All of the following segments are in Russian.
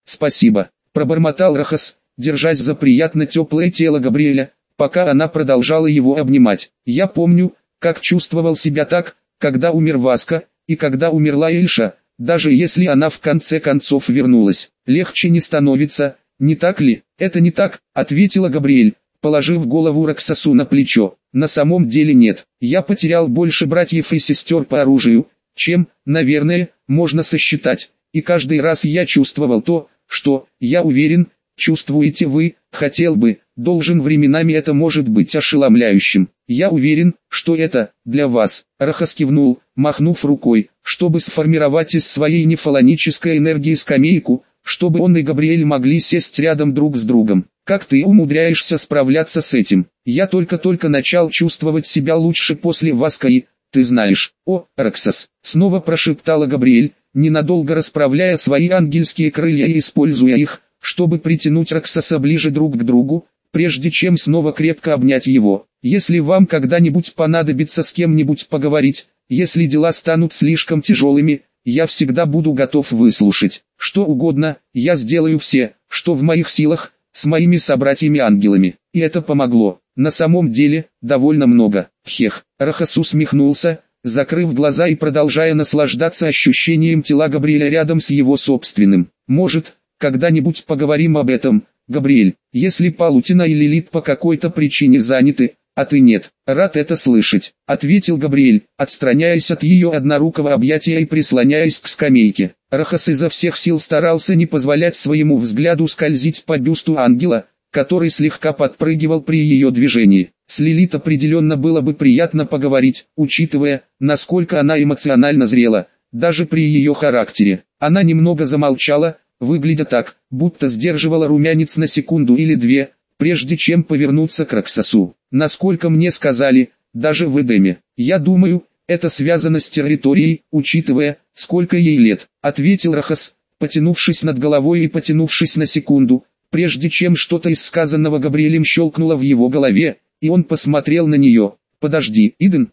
спасибо, пробормотал Рахас, держась за приятно теплое тело Габриэля, пока она продолжала его обнимать. Я помню, как чувствовал себя так, когда умер Васка, и когда умерла Эльша, даже если она в конце концов вернулась. Легче не становится, не так ли? Это не так, ответила Габриэль, положив голову Раксасу на плечо. На самом деле нет, я потерял больше братьев и сестер по оружию, чем, наверное, можно сосчитать, и каждый раз я чувствовал то, что, я уверен, чувствуете вы, хотел бы, должен временами это может быть ошеломляющим. Я уверен, что это, для вас, Рахас кивнул, махнув рукой, чтобы сформировать из своей нефалонической энергии скамейку, чтобы он и Габриэль могли сесть рядом друг с другом. Как ты умудряешься справляться с этим? Я только-только начал чувствовать себя лучше после Васка и, ты знаешь, о, Раксас, снова прошептала Габриэль, ненадолго расправляя свои ангельские крылья и используя их, чтобы притянуть Раксаса ближе друг к другу, прежде чем снова крепко обнять его. Если вам когда-нибудь понадобится с кем-нибудь поговорить, если дела станут слишком тяжелыми, я всегда буду готов выслушать. Что угодно, я сделаю все, что в моих силах, с моими собратьями-ангелами. И это помогло. На самом деле, довольно много. Хех. Рахас усмехнулся, закрыв глаза и продолжая наслаждаться ощущением тела Габриэля рядом с его собственным. Может, когда-нибудь поговорим об этом, Габриэль, если Палутина и Лилит по какой-то причине заняты, а ты нет. Рад это слышать, ответил Габриэль, отстраняясь от ее однорукого объятия и прислоняясь к скамейке. Рахас изо всех сил старался не позволять своему взгляду скользить по бюсту ангела, который слегка подпрыгивал при ее движении. С Лилит определенно было бы приятно поговорить, учитывая, насколько она эмоционально зрела, даже при ее характере. Она немного замолчала, выглядя так, будто сдерживала румянец на секунду или две, прежде чем повернуться к Раксасу. Насколько мне сказали, даже в Эдеме. Я думаю, это связано с территорией, учитывая, сколько ей лет, ответил Рахас, потянувшись над головой и потянувшись на секунду, прежде чем что-то из сказанного Габриэлем щелкнуло в его голове, и он посмотрел на нее. «Подожди, Иден,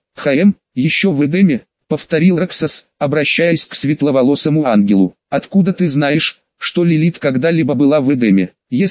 еще в Эдеме?» — повторил Раксас, обращаясь к светловолосому ангелу. «Откуда ты знаешь, что Лилит когда-либо была в Эдеме?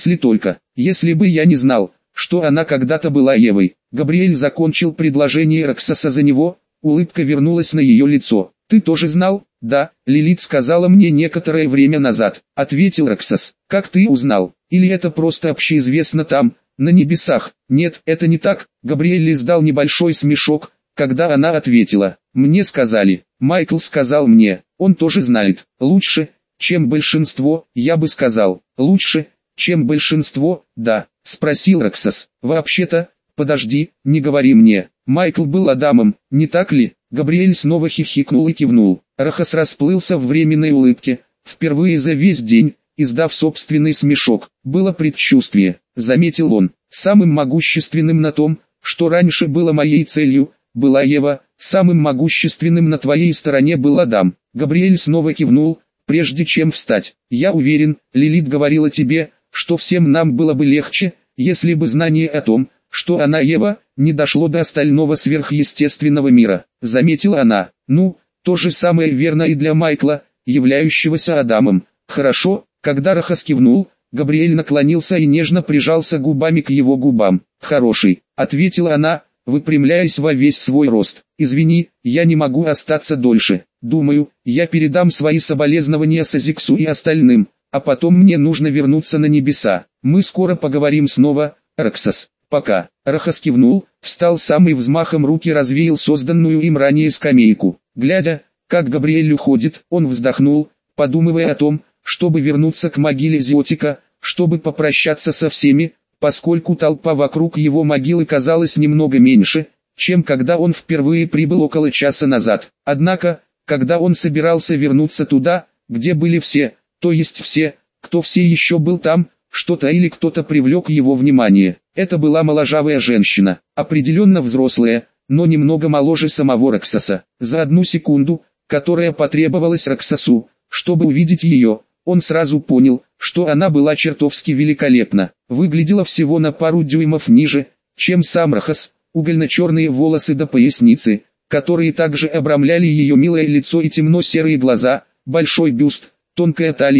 Если бы я не знал, что она когда-то была Евой». Габриэль закончил предложение Раксаса за него, улыбка вернулась на ее лицо. «Ты тоже знал?» «Да, Лилит сказала мне некоторое время назад», — ответил Раксас. «Как ты узнал? Или это просто общеизвестно там, на небесах?» «Нет, это не так», — Габриэль издал небольшой смешок, когда она ответила. «Мне сказали, Майкл сказал мне, он тоже знает. Лучше, чем большинство, я бы сказал. Лучше, чем большинство, да», — спросил Раксас. «Вообще-то, подожди, не говори мне. Майкл был Адамом, не так ли?» Габриэль снова хихикнул и кивнул. Рахас расплылся в временной улыбке, впервые за весь день, издав собственный смешок. «Было предчувствие», — заметил он. «Самым могущественным на том, что раньше было моей целью, была Ева, самым могущественным на твоей стороне был Адам». Габриэль снова кивнул, прежде чем встать. «Я уверен, Лилит говорила тебе, что всем нам было бы легче, если бы знание о том, что она Ева, не дошло до остального сверхъестественного мира», — заметила она. «Ну, то же самое верно и для Майкла, являющегося Адамом». «Хорошо». Когда Рахас кивнул, Габриэль наклонился и нежно прижался губами к его губам. «Хороший», — ответила она, выпрямляясь во весь свой рост. «Извини, я не могу остаться дольше. Думаю, я передам свои соболезнования Сазиксу и остальным, а потом мне нужно вернуться на небеса. Мы скоро поговорим снова, Раксас. Пока». Рахас кивнул, встал сам и взмахом руки развеял созданную им ранее скамейку. Глядя, как Габриэль уходит, он вздохнул, подумывая о том, чтобы вернуться к могиле Зиотика, чтобы попрощаться со всеми, поскольку толпа вокруг его могилы казалась немного меньше, чем когда он впервые прибыл около часа назад. Однако, когда он собирался вернуться туда, где были все, то есть все, кто все еще был там, что-то или кто-то привлек его внимание. Это была моложавая женщина, определенно взрослая, но немного моложе самого Раксаса. За одну секунду, которая потребовалась Раксасу, чтобы увидеть ее, он сразу понял, что она была чертовски великолепна. Выглядела всего на пару дюймов ниже, чем сам Рахас, угольно-черные волосы до поясницы, которые также обрамляли ее милое лицо и темно-серые глаза, большой бюст, тонкая талия,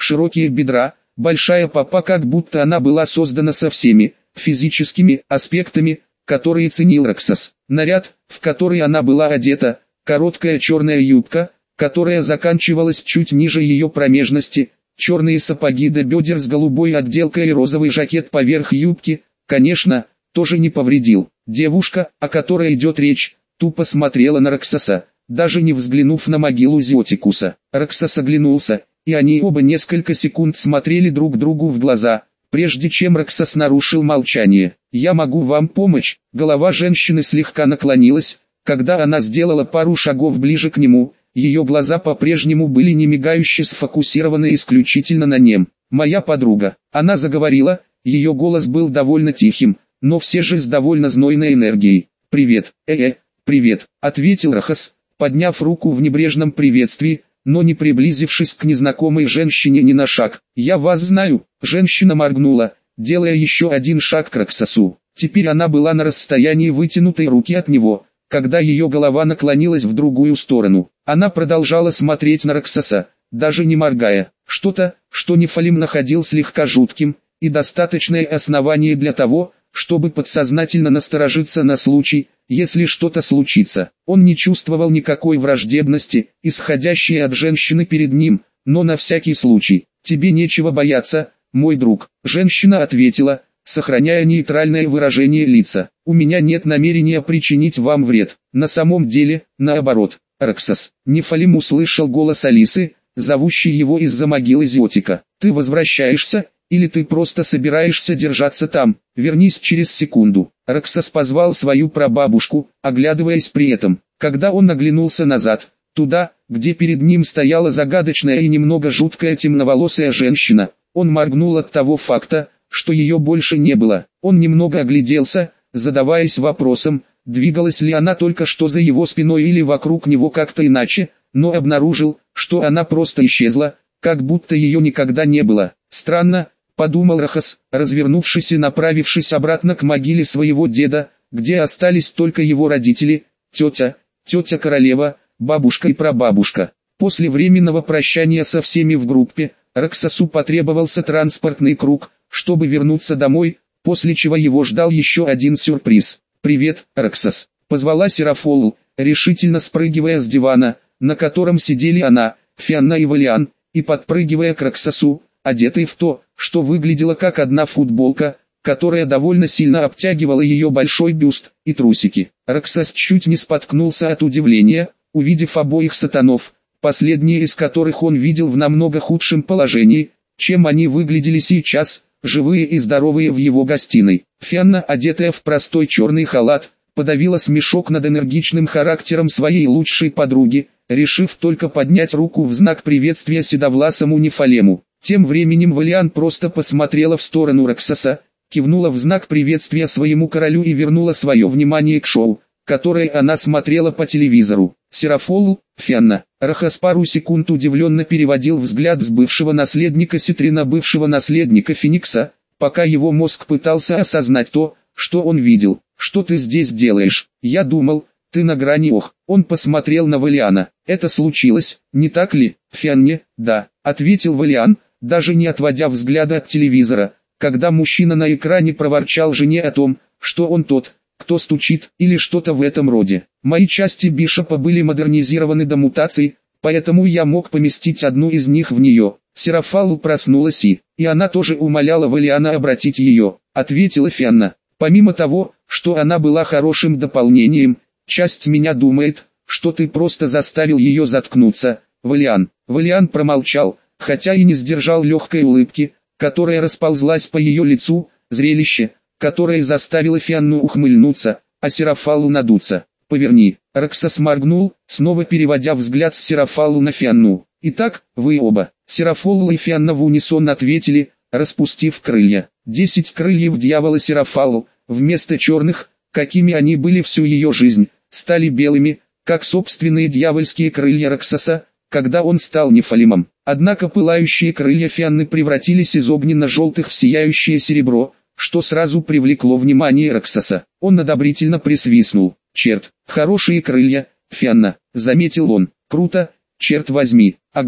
широкие бедра, большая попа, как будто она была создана со всеми физическими аспектами, которые ценил Роксос. Наряд, в который она была одета, короткая черная юбка, которая заканчивалась чуть ниже ее промежности, черные сапоги до бедер с голубой отделкой и розовый жакет поверх юбки, конечно, тоже не повредил. Девушка, о которой идет речь, тупо смотрела на Роксоса, даже не взглянув на могилу Зиотикуса. Роксос оглянулся, и они оба несколько секунд смотрели друг другу в глаза, прежде чем Роксос нарушил молчание. «Я могу вам помочь?» Голова женщины слегка наклонилась, когда она сделала пару шагов ближе к нему. Ее глаза по-прежнему были немигающе сфокусированы исключительно на нем. «Моя подруга». Она заговорила, ее голос был довольно тихим, но все же с довольно знойной энергией. «Привет, привет», — ответил Рохас, подняв руку в небрежном приветствии, но не приблизившись к незнакомой женщине ни на шаг. «Я вас знаю», — женщина моргнула, делая еще один шаг к Роксосу. Теперь она была на расстоянии вытянутой руки от него, когда ее голова наклонилась в другую сторону. Она продолжала смотреть на Роксоса, даже не моргая. Что-то, что Нефалим находил слегка жутким, и достаточное основание для того, чтобы подсознательно насторожиться на случай, если что-то случится. Он не чувствовал никакой враждебности, исходящей от женщины перед ним, но на всякий случай. «Тебе нечего бояться, мой друг», — женщина ответила, сохраняя нейтральное выражение лица. «У меня нет намерения причинить вам вред. На самом деле, наоборот». «Роксос». Нефалим услышал голос Алисы, зовущий его из-за могилы Зиотика. «Ты возвращаешься, или ты просто собираешься держаться там? Вернись через секунду». Роксос позвал свою прабабушку, оглядываясь при этом. Когда он оглянулся назад, туда, где перед ним стояла загадочная и немного жуткая темноволосая женщина, он моргнул от того факта, что ее больше не было. Он немного огляделся, задаваясь вопросом, двигалась ли она только что за его спиной или вокруг него как-то иначе, но обнаружил, что она просто исчезла, как будто ее никогда не было. «Странно», — подумал Рохас, развернувшись и направившись обратно к могиле своего деда, где остались только его родители, тетя королева, бабушка и прабабушка. После временного прощания со всеми в группе, Роксосу потребовался транспортный круг, чтобы вернуться домой, после чего его ждал еще один сюрприз. «Привет, Роксос», — позвала Серафолу, решительно спрыгивая с дивана, на котором сидели она, Фианна и Валиан, и подпрыгивая к Роксосу, одетой в то, что выглядело как одна футболка, которая довольно сильно обтягивала ее большой бюст и трусики. Роксос чуть не споткнулся от удивления, увидев обоих сатанов, последние из которых он видел в намного худшем положении, чем они выглядели сейчас, живые и здоровые в его гостиной. Фианна, одетая в простой черный халат, подавила смешок над энергичным характером своей лучшей подруги, решив только поднять руку в знак приветствия седовласому Нефалему. Тем временем Валиан просто посмотрела в сторону Роксоса, кивнула в знак приветствия своему королю и вернула свое внимание к шоу, которое она смотрела по телевизору. Серафолу, Фианна. Рохас пару секунд удивленно переводил взгляд с бывшего наследника Ситри на бывшего наследника Феникса, пока его мозг пытался осознать то, что он видел. «Что ты здесь делаешь? Я думал, ты на грани». Он посмотрел на Валиана. «Это случилось, не так ли, Фианне?» «Да», — ответил Валиан, даже не отводя взгляда от телевизора, когда мужчина на экране проворчал жене о том, что он тот, кто стучит, или что-то в этом роде. «Мои части Бишопа были модернизированы до мутаций, поэтому я мог поместить одну из них в нее». Серафалу проснулась и она тоже умоляла Валиана обратить ее, ответила Фианна. «Помимо того, что она была хорошим дополнением, часть меня думает, что ты просто заставил ее заткнуться, Валиан». Валиан промолчал, хотя и не сдержал легкой улыбки, которая расползлась по ее лицу, зрелище, которое заставило Фианну ухмыльнуться, а Серафалу надуться. «Поверни». Роксос моргнул, снова переводя взгляд с Серафалу на Фианну. «Итак, вы оба». Серафолу и Фианна в унисон ответили, распустив крылья. 10 крыльев дьявола Серафалу, вместо черных, какими они были всю ее жизнь, стали белыми, как собственные дьявольские крылья Роксоса, когда он стал Нефалимом. Однако пылающие крылья Фианны превратились из огненно-желтых в сияющее серебро, что сразу привлекло внимание Роксоса. Он одобрительно присвистнул. «Черт, хорошие крылья, Фианна», — заметил он. «Круто, черт возьми». «Ага», —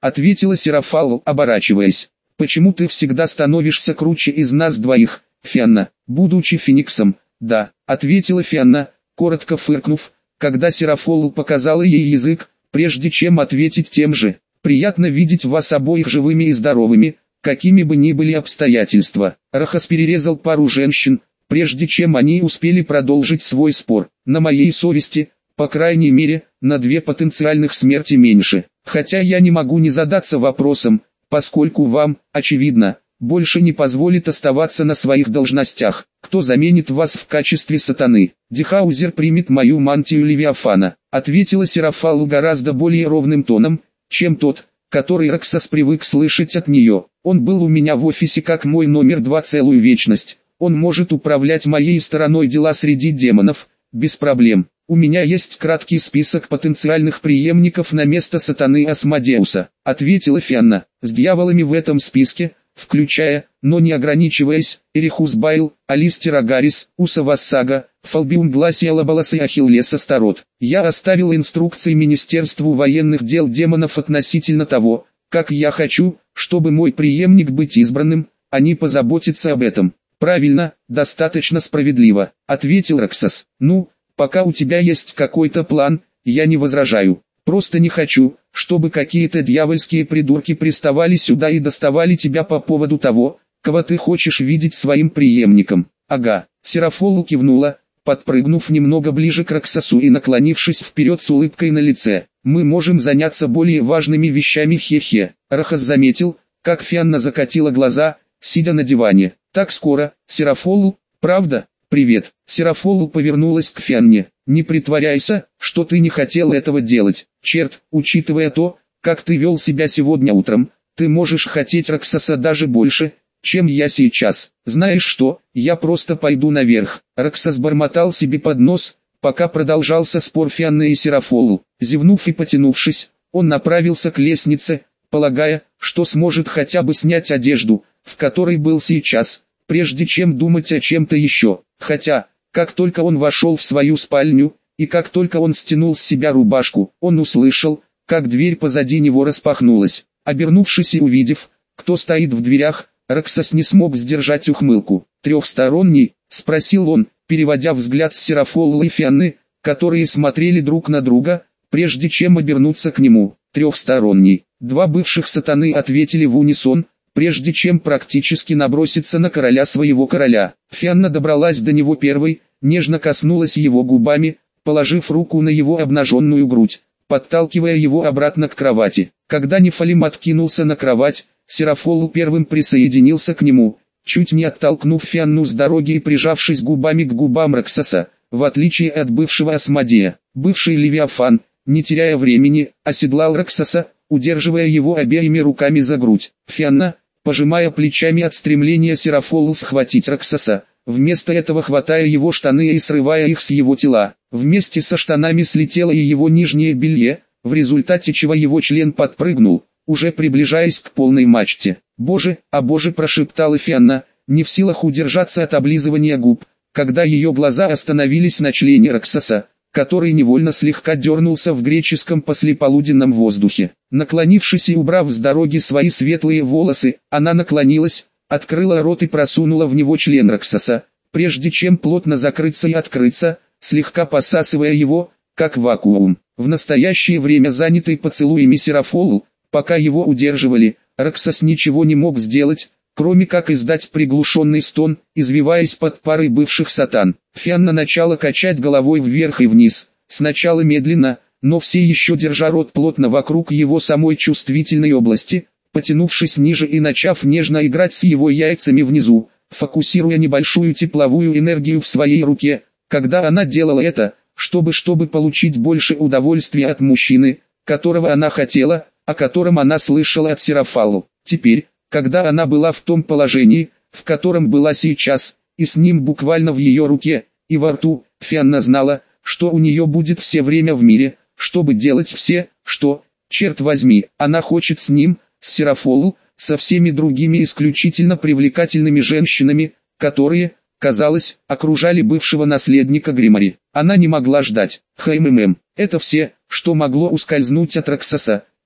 ответила Серафалл, оборачиваясь. Почему ты всегда становишься круче из нас двоих, Фианна? Будучи Фениксом, да, ответила Фианна, коротко фыркнув, когда Серафалл показала ей язык, прежде чем ответить тем же. Приятно видеть вас обоих живыми и здоровыми, какими бы ни были обстоятельства. Рахас перерезал пару женщин, прежде чем они успели продолжить свой спор. На моей совести, по крайней мере, на 2 потенциальных смерти меньше. Хотя я не могу не задаться вопросом, поскольку вам, очевидно, больше не позволит оставаться на своих должностях. Кто заменит вас в качестве сатаны? Дихаузер примет мою мантию Левиафана, ответила Серафалл гораздо более ровным тоном, чем тот, который Раксас привык слышать от нее. Он был у меня в офисе как мой номер 2 целую вечность. Он может управлять моей стороной дела среди демонов, без проблем. У меня есть краткий список потенциальных преемников на место сатаны Асмодеуса, ответила Фианна. С дьяволами в этом списке, включая, но не ограничиваясь, Эрихус Байл, Алистер Агарис, Уса Вассага, Фалбиум Гласиала Балас и Ахиллес Астарот. Я оставил инструкции Министерству военных дел демонов относительно того, как я хочу, чтобы мой преемник быть избранным, они позаботятся об этом. Правильно, достаточно справедливо, ответил Раксас. Ну, пока у тебя есть какой-то план, я не возражаю. Просто не хочу, чтобы какие-то дьявольские придурки приставали сюда и доставали тебя по поводу того, кого ты хочешь видеть своим преемником. Ага, Серафалл кивнула, подпрыгнув немного ближе к Раксасу и наклонившись вперед с улыбкой на лице. Мы можем заняться более важными вещами, хе-хе. Рахас заметил, как Фианна закатила глаза, сидя на диване. Так скоро, Серафалл, правда? Привет. Серафалл повернулась к Фианне. Не притворяйся, что ты не хотел этого делать. Черт, учитывая то, как ты вел себя сегодня утром, ты можешь хотеть Раксаса даже больше, чем я сейчас. Знаешь что, я просто пойду наверх. Раксас бормотал себе под нос, пока продолжался спор Фианны и Серафалл. Зевнув и потянувшись, он направился к лестнице, полагая, что сможет хотя бы снять одежду, в которой был сейчас, прежде чем думать о чем-то еще. Хотя, как только он вошел в свою спальню, и как только он стянул с себя рубашку, он услышал, как дверь позади него распахнулась. Обернувшись и увидев, кто стоит в дверях, Раксас не смог сдержать ухмылку. «Трехсторонний?» — спросил он, переводя взгляд с Серафалл и Фианны, которые смотрели друг на друга, прежде чем обернуться к нему. «Трехсторонний». 2 бывших сатаны ответили в унисон, прежде чем практически наброситься на короля своего короля. Фианна добралась до него первой, нежно коснулась его губами, положив руку на его обнаженную грудь, подталкивая его обратно к кровати. Когда Нефалим откинулся на кровать, Серафалл первым присоединился к нему, чуть не оттолкнув Фианну с дороги и прижавшись губами к губам Раксаса. В отличие от бывшего Асмодея, бывший Левиафан, не теряя времени, оседлал Раксаса, удерживая его обеими руками за грудь. Фианна, пожимая плечами от стремления Серафалл схватить Раксаса, вместо этого хватая его штаны и срывая их с его тела. Вместе со штанами слетело и его нижнее белье, в результате чего его член подпрыгнул, уже приближаясь к полной мачте. «Боже, а боже!» — прошептала Фианна, не в силах удержаться от облизывания губ, когда ее глаза остановились на члене Раксаса, который невольно слегка дернулся в греческом послеполуденном воздухе. Наклонившись и убрав с дороги свои светлые волосы, она наклонилась, открыла рот и просунула в него член Раксаса, прежде чем плотно закрыться и открыться, слегка посасывая его, как вакуум. В настоящее время занятый поцелуями Серафалл, пока его удерживали, Раксас ничего не мог сделать, кроме как издать приглушенный стон, извиваясь под парой бывших сатан. Фианна начала качать головой вверх и вниз, сначала медленно, но все еще держа рот плотно вокруг его самой чувствительной области, потянувшись ниже и начав нежно играть с его яйцами внизу, фокусируя небольшую тепловую энергию в своей руке. Когда она делала это, чтобы получить больше удовольствия от мужчины, которого она хотела, о котором она слышала от Серафалл. Теперь, когда она была в том положении, в котором была сейчас, и с ним буквально в ее руке, и во рту, Фианна знала, что у нее будет все время в мире, чтобы делать все, что, черт возьми, она хочет с ним, с Серафалл, со всеми другими исключительно привлекательными женщинами, которые, казалось, окружали бывшего наследника Гримари. Она не могла ждать. Это все, что могло ускользнуть от Раксаса,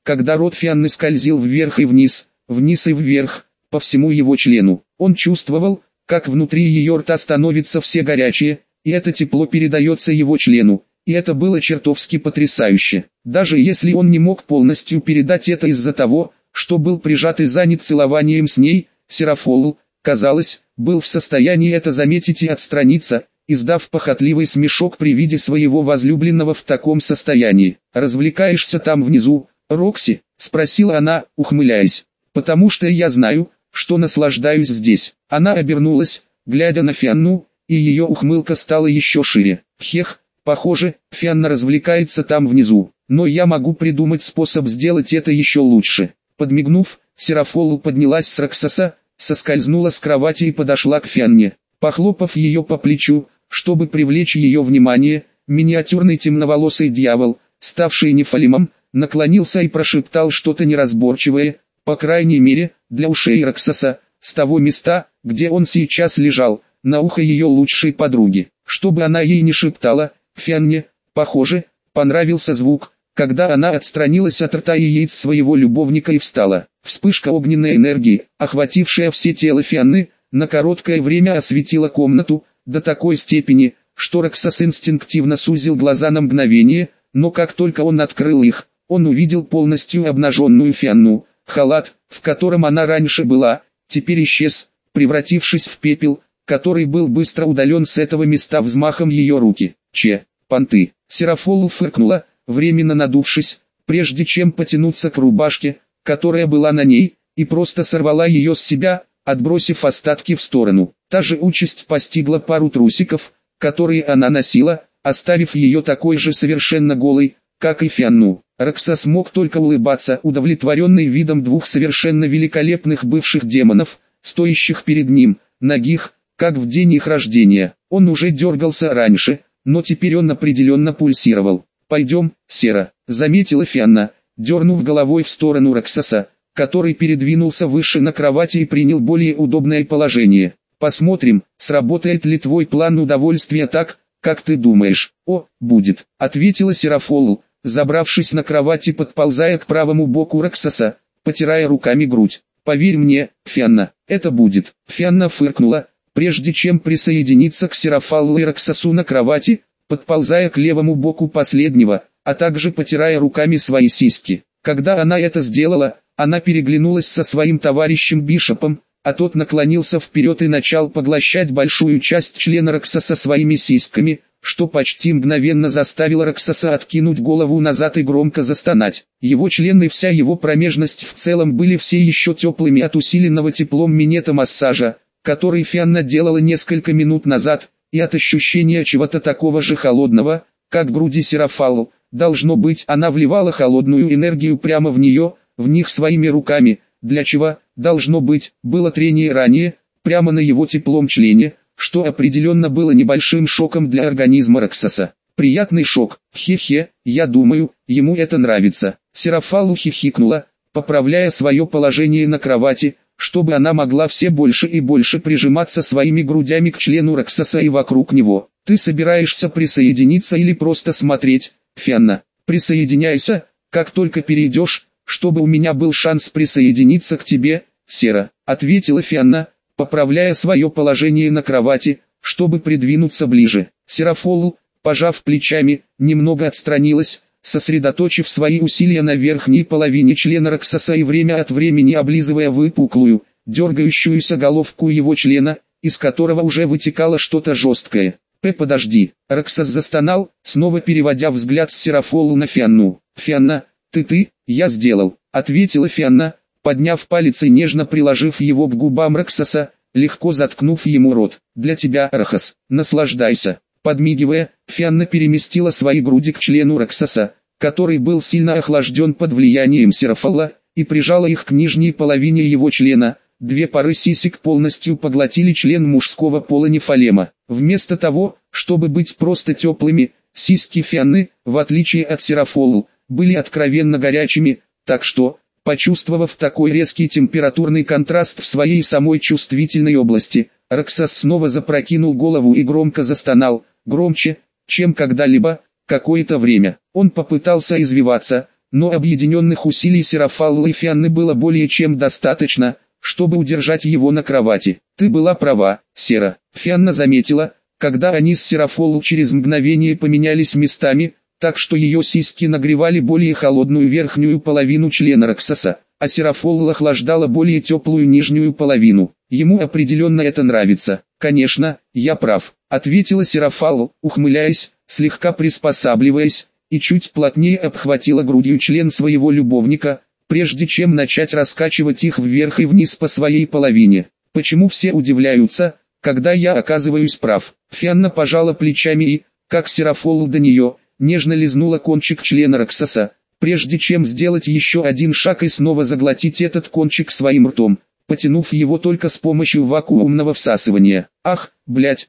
когда рот Фианны скользил вверх и вниз и вверх, по всему его члену. Он чувствовал, как внутри ее рта становится все горячее, и это тепло передается его члену, и это было чертовски потрясающе. Даже если он не мог полностью передать это из-за того, что был прижат и занят целованием с ней, Серафолл, казалось, был в состоянии это заметить и отстраниться, издав похотливый смешок при виде своего возлюбленного в таком состоянии. «Развлекаешься там внизу, Рокси?» – спросила она, ухмыляясь. «Потому что я знаю, что наслаждаюсь здесь». Она обернулась, глядя на Фианну, и ее ухмылка стала еще шире. «Хех, похоже, Фианна развлекается там внизу, но я могу придумать способ сделать это еще лучше». Подмигнув, Серафолл поднялась с Роксоса, соскользнула с кровати и подошла к Фианне. Похлопав ее по плечу, чтобы привлечь ее внимание, миниатюрный темноволосый дьявол, ставший нефалимом, наклонился и прошептал что-то неразборчивое, по крайней мере, для ушей Роксоса, с того места, где он сейчас лежал, на ухо ее лучшей подруги. Чтобы она ей не шептала, Фианне, похоже, понравился звук, когда она отстранилась от рта и яиц своего любовника и встала. Вспышка огненной энергии, охватившая все тело Фианны, на короткое время осветила комнату, до такой степени, что Роксос инстинктивно сузил глаза на мгновение, но как только он открыл их, он увидел полностью обнаженную Фианну. Халат, в котором она раньше была, теперь исчез, превратившись в пепел, который был быстро удален с этого места взмахом ее руки. Понты. Серафолл фыркнула, временно надувшись, прежде чем потянуться к рубашке, которая была на ней, и просто сорвала ее с себя, отбросив остатки в сторону. Та же участь постигла пару трусиков, которые она носила, оставив ее такой же совершенно голой, как и Фианну. Роксос мог только улыбаться, удовлетворенный видом двух совершенно великолепных бывших демонов, стоящих перед ним, нагих, как в день их рождения. Он уже дергался раньше, но теперь он определенно пульсировал. «Пойдем, Сера», — заметила Фианна, дернув головой в сторону Роксоса, который передвинулся выше на кровати и принял более удобное положение. «Посмотрим, сработает ли твой план удовольствия так, как ты думаешь». «О, будет», — ответила Серафолл, забравшись на кровати, подползая к правому боку Роксоса, потирая руками грудь. «Поверь мне, Фианна, это будет». Фианна фыркнула, прежде чем присоединиться к Серафоллу и Роксосу на кровати, подползая к левому боку последнего, а также потирая руками свои сиськи. Когда она это сделала, она переглянулась со своим товарищем Бишопом, а тот наклонился вперед и начал поглощать большую часть члена Роксоса своими сиськами, что почти мгновенно заставило Роксоса откинуть голову назад и громко застонать. Его член и вся его промежность в целом были все еще теплыми от усиленного теплом минета массажа, который Фианна делала несколько минут назад, и от ощущения чего-то такого же холодного, как груди Серафолл. Должно быть, она вливала холодную энергию прямо в них своими руками, для чего, должно быть, было трение ранее, прямо на его теплом члене, что определенно было небольшим шоком для организма Роксоса. Приятный шок, хе-хе, я думаю, ему это нравится. Серафолл хихикнула, поправляя свое положение на кровати, чтобы она могла все больше и больше прижиматься своими грудями к члену Роксоса и вокруг него. «Ты собираешься присоединиться или просто смотреть, Фианна?» «Присоединяйся, как только перейдешь, чтобы у меня был шанс присоединиться к тебе, Сера», — ответила Фианна, поправляя свое положение на кровати, чтобы придвинуться ближе. Серафолл, пожав плечами, немного отстранилась, сосредоточив свои усилия на верхней половине члена Роксоса и время от времени облизывая выпуклую, дергающуюся головку его члена, из которого уже вытекало что-то жесткое. Подожди». Роксос застонал, снова переводя взгляд с Серафолл на Фианну. «Фианна, я сделал», — ответила Фианна, подняв палец и нежно приложив его к губам Роксоса, легко заткнув ему рот. «Для тебя, Роксос, наслаждайся». Подмигивая, Фианна переместила свои груди к члену Роксоса, который был сильно охлажден под влиянием Серафолла, и прижала их к нижней половине его члена. Две пары сисек полностью поглотили член мужского пола нефалема. Вместо того, чтобы быть просто теплыми, сиськи Фианны, в отличие от Серафолл, были откровенно горячими, так что, почувствовав такой резкий температурный контраст в своей самой чувствительной области, Роксос снова запрокинул голову и громко застонал, громче, чем когда-либо. Какое-то время он попытался извиваться, но объединенных усилий Серафаллы и Фианны было более чем достаточно, чтобы удержать его на кровати. «Ты была права, Сера», Фианна заметила, когда они с Серафоллу через мгновение поменялись местами, так что ее сиськи нагревали более холодную верхнюю половину члена Роксоса, а Серафоллу охлаждала более теплую нижнюю половину. Ему определенно это нравится. «Конечно, я прав», — ответила Серафаллу, ухмыляясь, слегка приспосабливаясь, и чуть плотнее обхватила грудью член своего любовника, прежде чем начать раскачивать их вверх и вниз по своей половине. «Почему все удивляются, когда я оказываюсь прав?» Фианна пожала плечами и, как Серафоллу до нее, нежно лизнула кончик члена Роксоса, прежде чем сделать еще один шаг и снова заглотить этот кончик своим ртом, потянув его только с помощью вакуумного всасывания. «Ах, блять,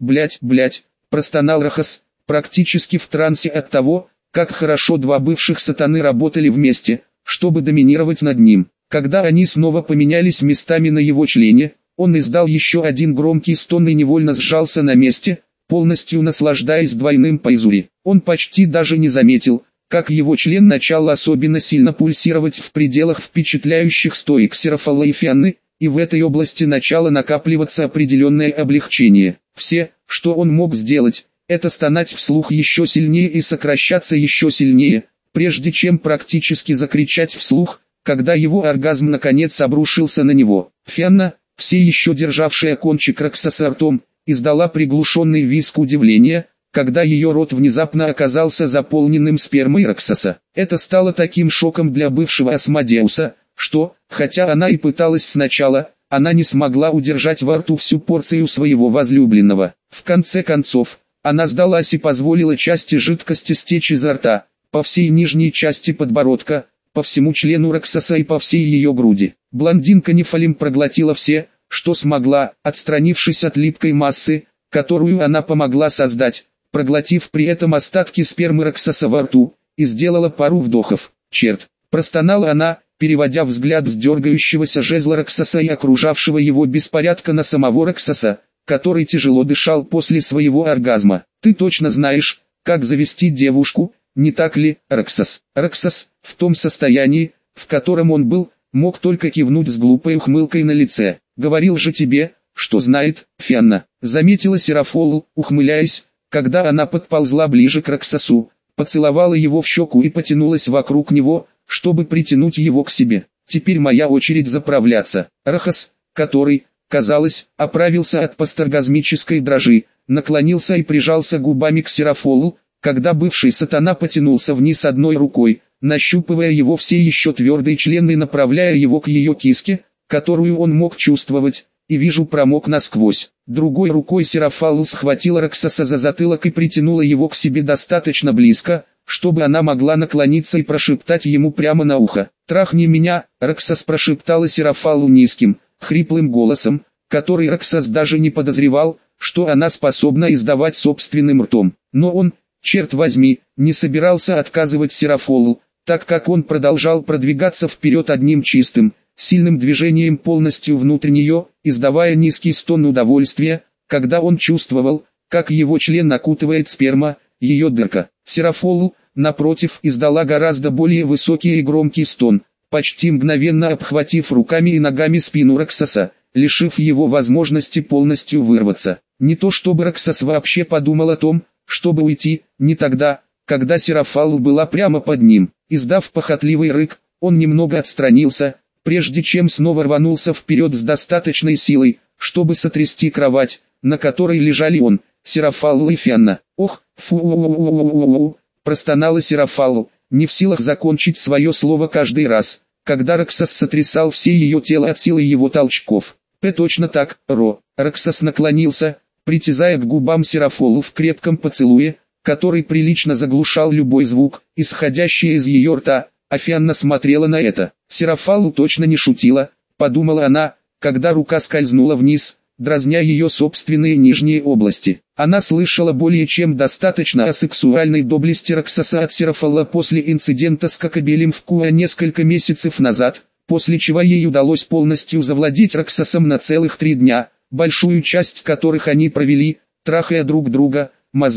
простонал Рохас, практически в трансе от того, как хорошо два бывших сатаны работали вместе, чтобы доминировать над ним. Когда они снова поменялись местами на его члене, он издал еще один громкий стон и невольно сжался на месте, полностью наслаждаясь двойным поизури. Он почти даже не заметил, как его член начал особенно сильно пульсировать в пределах впечатляющих стоек Серафаллы и Фианны, и в этой области начало накапливаться определенное облегчение. Все, что он мог сделать, это стонать вслух еще сильнее и сокращаться еще сильнее, прежде чем практически закричать вслух, когда его оргазм наконец обрушился на него. Фианна, все еще державшая кончик Роксоса ртом, издала приглушенный визг удивления, когда ее рот внезапно оказался заполненным спермой Роксоса. Это стало таким шоком для бывшего Асмодеуса, что, хотя она и пыталась сначала, она не смогла удержать во рту всю порцию своего возлюбленного. В конце концов, она сдалась и позволила части жидкости стечь изо рта, по всей нижней части подбородка, по всему члену Роксоса и по всей ее груди. Блондинка Нефалим проглотила все, что смогла, отстранившись от липкой массы, которую она помогла создать, проглотив при этом остатки спермы Роксоса во рту, и сделала пару вдохов. «Черт!» – простонала она, переводя взгляд с дергающегося жезла Роксоса и окружавшего его беспорядка на самого Роксоса, который тяжело дышал после своего оргазма. «Ты точно знаешь, как завести девушку, не так ли, Роксос?» Роксос, в том состоянии, в котором он был, мог только кивнуть с глупой ухмылкой на лице. «Говорил же тебе, что знает, Фианна», — заметила Серафоллу, ухмыляясь, когда она подползла ближе к Роксосу, поцеловала его в щеку и потянулась вокруг него, чтобы притянуть его к себе. «Теперь моя очередь заправляться». Рохас, который, казалось, оправился от посторгазмической дрожи, наклонился и прижался губами к Серафоллу, когда бывший сатана потянулся вниз одной рукой, нащупывая его все еще твердый член и направляя его к ее киске, которую он мог чувствовать, и вижу промок насквозь. Другой рукой Серафаллу схватила Роксоса за затылок и притянула его к себе достаточно близко, чтобы она могла наклониться и прошептать ему прямо на ухо. «Трахни меня», — Роксос прошептала Серафаллу низким, хриплым голосом, который Роксос даже не подозревал, что она способна издавать собственным ртом. Но он, черт возьми, не собирался отказывать Серафоллу, так как он продолжал продвигаться вперед одним чистым, сильным движением полностью внутрь нее, издавая низкий стон удовольствия, когда он чувствовал, как его член окутывает сперма, ее дырка. Серафоллу, напротив, издала гораздо более высокий и громкий стон, почти мгновенно обхватив руками и ногами спину Роксоса, лишив его возможности полностью вырваться. Не то чтобы Роксос вообще подумал о том, чтобы уйти, не тогда, когда Серафаллу была прямо под ним. Издав похотливый рык, он немного отстранился, прежде чем снова рванулся вперед с достаточной силой, чтобы сотрясти кровать, на которой лежали он, Серафаллу и Фианна. «Ох, фу-у-у-у-у-у-у», простонала Серафаллу, не в силах закончить свое слово каждый раз, когда Роксос сотрясал все ее тело от силы его толчков. Точно так, Ро». Роксос наклонился, притязая к губам Серафоллу в крепком поцелуе, который прилично заглушал любой звук, исходящий из ее рта, а Фианна смотрела на это. Серафаллу точно не шутила, подумала она, когда рука скользнула вниз, дразня ее собственные нижние области. Она слышала более чем достаточно о сексуальной доблести Роксоса от Серафалла после инцидента с Кокобелем в Куа несколько месяцев назад, после чего ей удалось полностью завладеть Роксосом на целых 3 дня, большую часть которых они провели, трахая друг друга, мозги.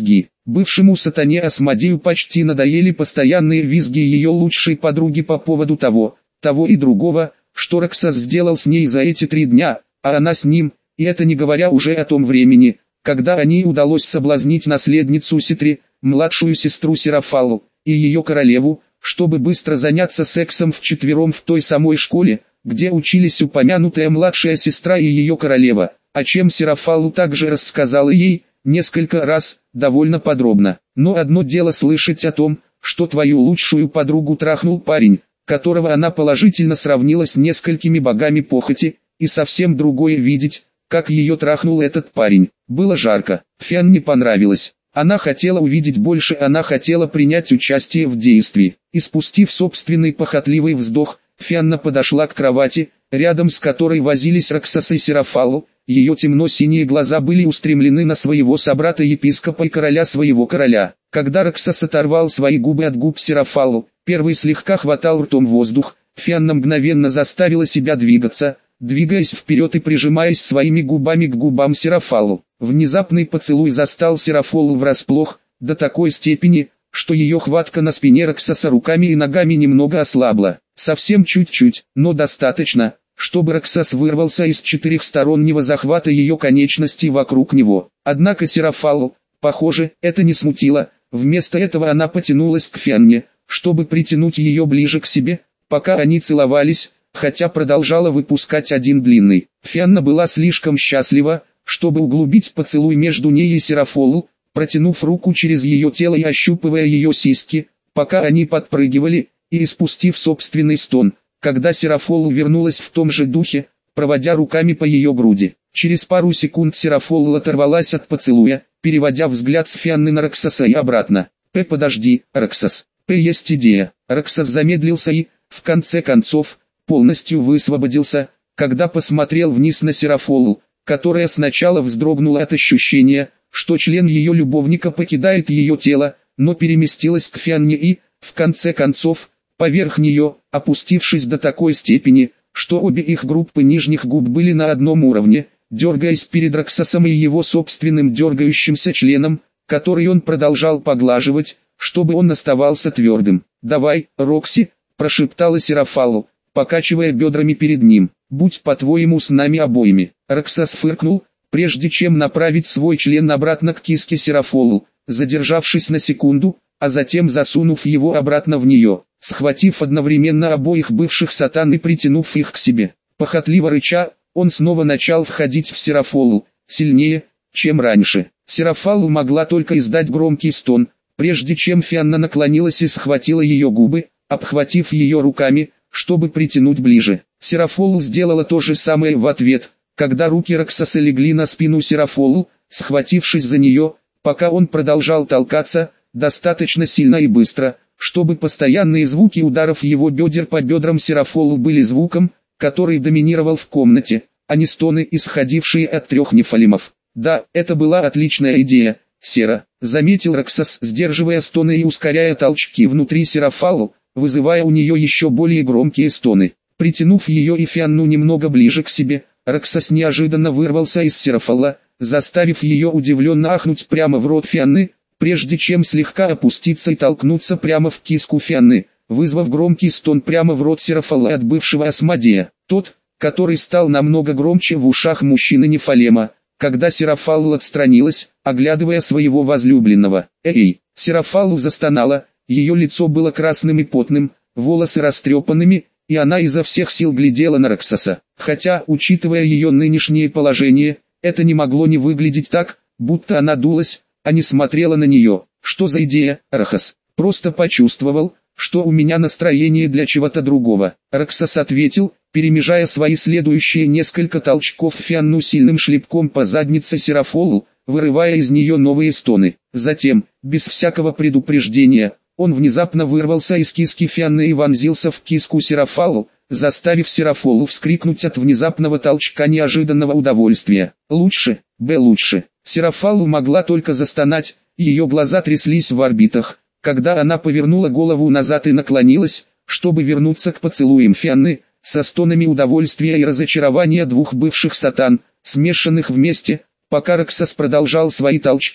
Бывшему сатане Асмодею почти надоели постоянные визги ее лучшей подруги по поводу того и другого, что Роксос сделал с ней за эти 3 дня, а она с ним, и это не говоря уже о том времени, когда Ании удалось соблазнить наследницу Ситри, младшую сестру Серафаллу, и ее королеву, чтобы быстро заняться сексом вчетвером в той самой школе, где учились упомянутая младшая сестра и ее королева, о чем Серафаллу также рассказала ей, несколько раз, довольно подробно. Но одно дело слышать о том, что твою лучшую подругу трахнул парень, которого она положительно сравнила с несколькими богами похоти, и совсем другое видеть, как ее трахнул этот парень. Было жарко, Фиан не понравилось. Она хотела увидеть больше, она хотела принять участие в действии. И спустив собственный похотливый вздох, Фианна подошла к кровати, рядом с которой возились Роксос и Серафаллу. Ее темно-синие глаза были устремлены на своего собрата-епископа и короля своего короля. Когда Роксос оторвал свои губы от губ Серафаллу, первый слегка хватал ртом воздух, Фианна мгновенно заставила себя двигаться, двигаясь вперед и прижимаясь своими губами к губам Серафаллу. Внезапный поцелуй застал Серафаллу врасплох, до такой степени, что ее хватка на спине Роксоса руками и ногами немного ослабла. Совсем чуть-чуть, но достаточно, чтобы Роксос вырвался из четырехстороннего захвата ее конечностей вокруг него. Однако Серафаллу, похоже, это не смутило, вместо этого она потянулась к Фианне, чтобы притянуть ее ближе к себе, пока они целовались, хотя продолжала выпускать один длинный. Фианна была слишком счастлива, чтобы углубить поцелуй между ней и Серафаллу, протянув руку через ее тело и ощупывая ее сиськи, пока они подпрыгивали, и испустив собственный стон, когда Серафаллу вернулась в том же духе, проводя руками по ее груди. Через пару секунд Серафаллу оторвалась от поцелуя, переводя взгляд с Фианны на Роксоса и обратно. Подожди, Роксос, есть идея». Роксос замедлился и, в конце концов, полностью высвободился, когда посмотрел вниз на Серафаллу, которая сначала вздрогнула от ощущения, что член ее любовника покидает ее тело, но переместилась к Фианне и, в конце концов, поверх нее, опустившись до такой степени, что обе их группы нижних губ были на одном уровне, дергаясь перед Роксосом и его собственным дергающимся членом, который он продолжал поглаживать, чтобы он оставался твердым. «Давай, Рокси», – прошептала Серафаллу, покачивая бедрами перед ним, – «будь по-твоему с нами обоими». Роксос фыркнул, прежде чем направить свой член обратно к киске Серафаллу, задержавшись на секунду, а затем засунув его обратно в нее, схватив одновременно обоих бывших сатан и притянув их к себе. Похотливо рыча, он снова начал входить в Серафаллу, сильнее, чем раньше. Серафаллу могла только издать громкий стон, прежде чем Фианна наклонилась и схватила ее губы, обхватив ее руками, чтобы притянуть ближе. Серафаллу сделала то же самое в ответ, когда руки Роксоса легли на спину Серафаллу, схватившись за нее, пока он продолжал толкаться, достаточно сильно и быстро, чтобы постоянные звуки ударов его бедер по бедрам Серафаллу были звуком, который доминировал в комнате, а не стоны, исходившие от 3 нефалимов. «Да, это была отличная идея, Сера», — заметил Роксос, сдерживая стоны и ускоряя толчки внутри Серафаллу, вызывая у нее еще более громкие стоны. Притянув ее и Фианну немного ближе к себе, Роксос неожиданно вырвался из Серафалла, заставив ее удивленно ахнуть прямо в рот Фианны, прежде чем слегка опуститься и толкнуться прямо в киску Фианны, вызвав громкий стон прямо в рот Серафалла от бывшего Асмодея, тот, который стал намного громче в ушах мужчины Нефалема, когда Серафалла отстранилась, оглядывая своего возлюбленного. «Эй!» Серафалла застонала, ее лицо было красным и потным, волосы растрепанными, и она изо всех сил глядела на Роксоса. Хотя, учитывая ее нынешнее положение, это не могло не выглядеть так, будто она дулась, а не смотрела на нее. «Что за идея, Роксос?» «Просто почувствовал, что у меня настроение для чего-то другого». Роксос ответил, перемежая свои следующие несколько толчков Фианну сильным шлепком по заднице Серафаллу, вырывая из нее новые стоны. Затем, без всякого предупреждения, он внезапно вырвался из киски Фианны и вонзился в киску Серафаллу, заставив Серафаллу вскрикнуть от внезапного толчка неожиданного удовольствия. «Лучше, лучше». Серафаллу могла только застонать, ее глаза тряслись в орбитах, когда она повернула голову назад и наклонилась, чтобы вернуться к поцелуям Фианны, со стонами удовольствия и разочарования 2 бывших сатан, смешанных вместе, пока Роксос продолжал свои толчки,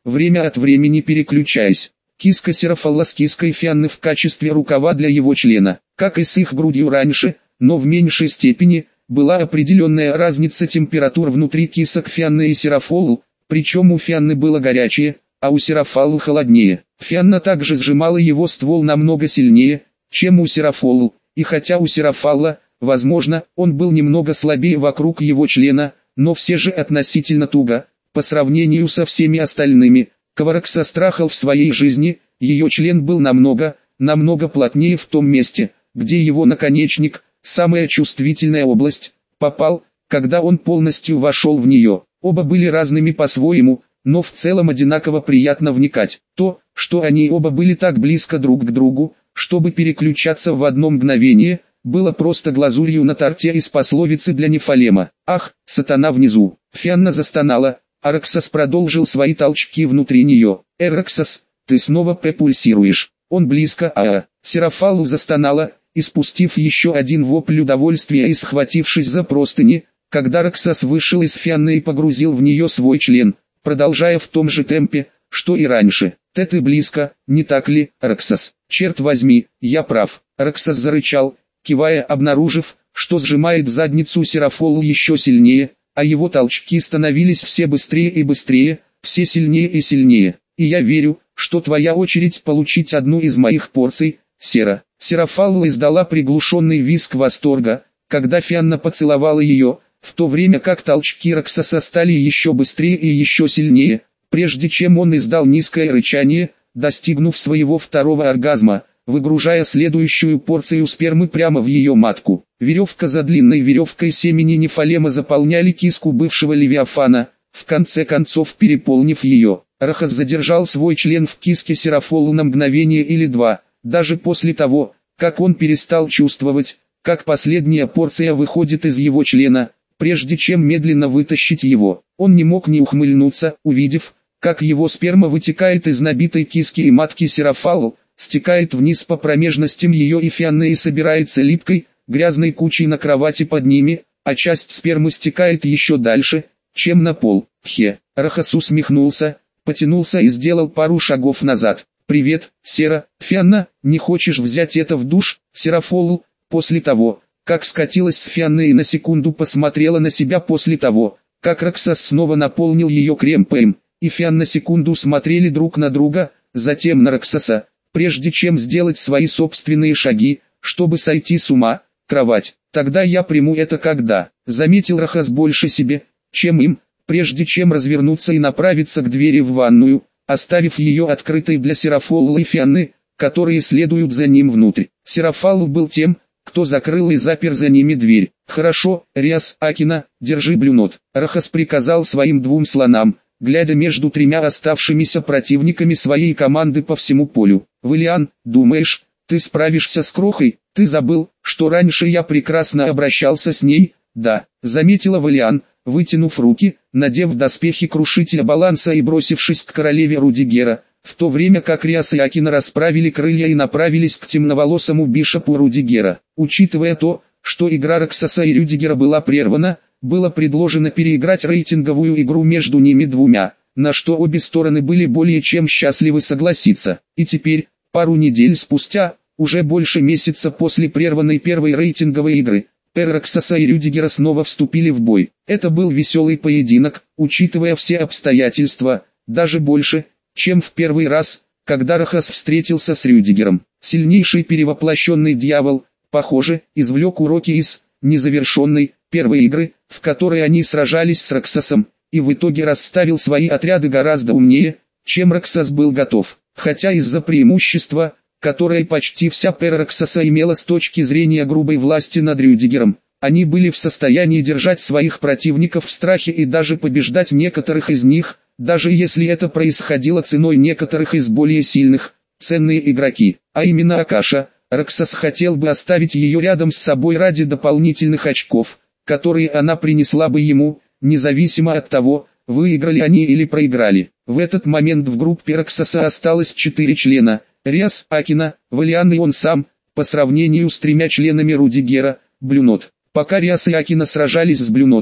время от времени переключаясь. Киска Серафалла с киской Фианны в качестве рукава для его члена. Как и с их грудью раньше, но в меньшей степени, была определенная разница температур внутри кисок Фианны и Серафаллы, причем у Фианны было горячее, а у Серафаллы холоднее. Фианна также сжимала его ствол намного сильнее, чем у Серафаллы, и хотя у Серафалла, возможно, он был немного слабее вокруг его члена, но все же относительно туго, по сравнению со всеми остальными, кого Роксос страхал в своей жизни, ее член был намного плотнее в том месте, где его наконечник, самая чувствительная область, попал, когда он полностью вошел в нее. Оба были разными по-своему, но в целом одинаково приятно вникать. То, что они оба были так близко друг к другу, чтобы переключаться в одно мгновение, было просто глазурью на торте из пословицы для Нефалема. «Ах, сатана внизу!» Фианна застонала, а Роксос продолжил свои толчки внутри нее. «Роксос, ты снова пульсируешь. Он близко, Серафалла застонала, испустив еще один вопль удовольствия и схватившись за простыни, когда Роксос вышел из Фианны и погрузил в нее свой член, продолжая в том же темпе, что и раньше. «Ты близко, не так ли, Роксос? Черт возьми, я прав!» Роксос зарычал, кивая, обнаружив, что сжимает задницу Серафаллы еще сильнее, а его толчки становились все быстрее и быстрее, все сильнее и сильнее. «И я верю, что твоя очередь получить одну из моих порций, Сера». Серафалла издала приглушенный визг восторга, когда Фианна поцеловала ее, в то время как толчки Роксоса стали еще быстрее и еще сильнее, прежде чем он издал низкое рычание, достигнув своего второго оргазма, выгружая следующую порцию спермы прямо в ее матку. Веревка за длинной веревкой семени Нефалема заполняли киску бывшего Левиафана, в конце концов переполнив ее. Роксос задержал свой член в киске Серафаллы на мгновение или два, даже после того, как он перестал чувствовать, как последняя порция выходит из его члена, прежде чем медленно вытащить его. Он не мог не ухмыльнуться, увидев, как его сперма вытекает из набитой киски и матки Серафаллы, стекает вниз по промежностям ее и Фианны и собирается липкой, грязной кучей на кровати под ними, а часть спермы стекает еще дальше, чем на пол. Роксос усмехнулся, потянулся и сделал пару шагов назад. «Привет, Сера, Фианна, не хочешь взять это в душ?» Серафалла, после того, как скатилась с Фианны и на секунду посмотрела на себя после того, как Роксос снова наполнил ее кремпом, и Фианна секунду смотрели друг на друга, затем на Роксоса, прежде чем сделать свои собственные шаги, чтобы сойти с ума. «Кровать, тогда я приму это когда», заметил Роксос больше себе, чем им, прежде чем развернуться и направиться к двери в ванную, оставив ее открытой для Серафаллы и Фианны, которые следуют за ним внутрь. Серафалла был тем, кто закрыл и запер за ними дверь. «Хорошо, Риас Акина, держи блюнот», Роксос приказал своим двум слонам, глядя между тремя оставшимися противниками своей команды по всему полю. «Валиан, думаешь, ты справишься с Крохой? Ты забыл, что раньше я прекрасно обращался с ней?» «Да», заметила Валиан, вытянув руки, надев доспехи крушителя баланса и бросившись к королеве Рудигера, в то время как Риас и Акина расправили крылья и направились к темноволосому бишопу Рудигера. Учитывая то, что игра Роксоса и Рюдигера была прервана, было предложено переиграть рейтинговую игру между ними двумя, на что обе стороны были более чем счастливы согласиться. И теперь, пару недель спустя, уже больше месяца после прерванной первой рейтинговой игры, Роксоса и Рюдигера снова вступили в бой. Это был веселый поединок, учитывая все обстоятельства, даже больше, чем в первый раз, когда Роксос встретился с Рюдигером. Сильнейший перевоплощенный дьявол, похоже, извлек уроки из незавершенной первой игры, в которой они сражались с Роксосом, и в итоге расставил свои отряды гораздо умнее, чем Роксос был готов. Хотя из-за преимущества, которое почти вся пара Роксоса имела с точки зрения грубой власти над Рюдигером, они были в состоянии держать своих противников в страхе и даже побеждать некоторых из них, даже если это происходило ценой некоторых из более сильных, ценные игроки, а именно Акаша. Роксос хотел бы оставить ее рядом с собой ради дополнительных очков, которые она принесла бы ему, независимо от того, выиграли они или проиграли. В этот момент в группе Роксоса осталось 4 члена: Риас, Акина, Валиан и он сам, по сравнению с 3 членами Рудигера, Блюнот. Пока Риас и Акина сражались с Блюнотом,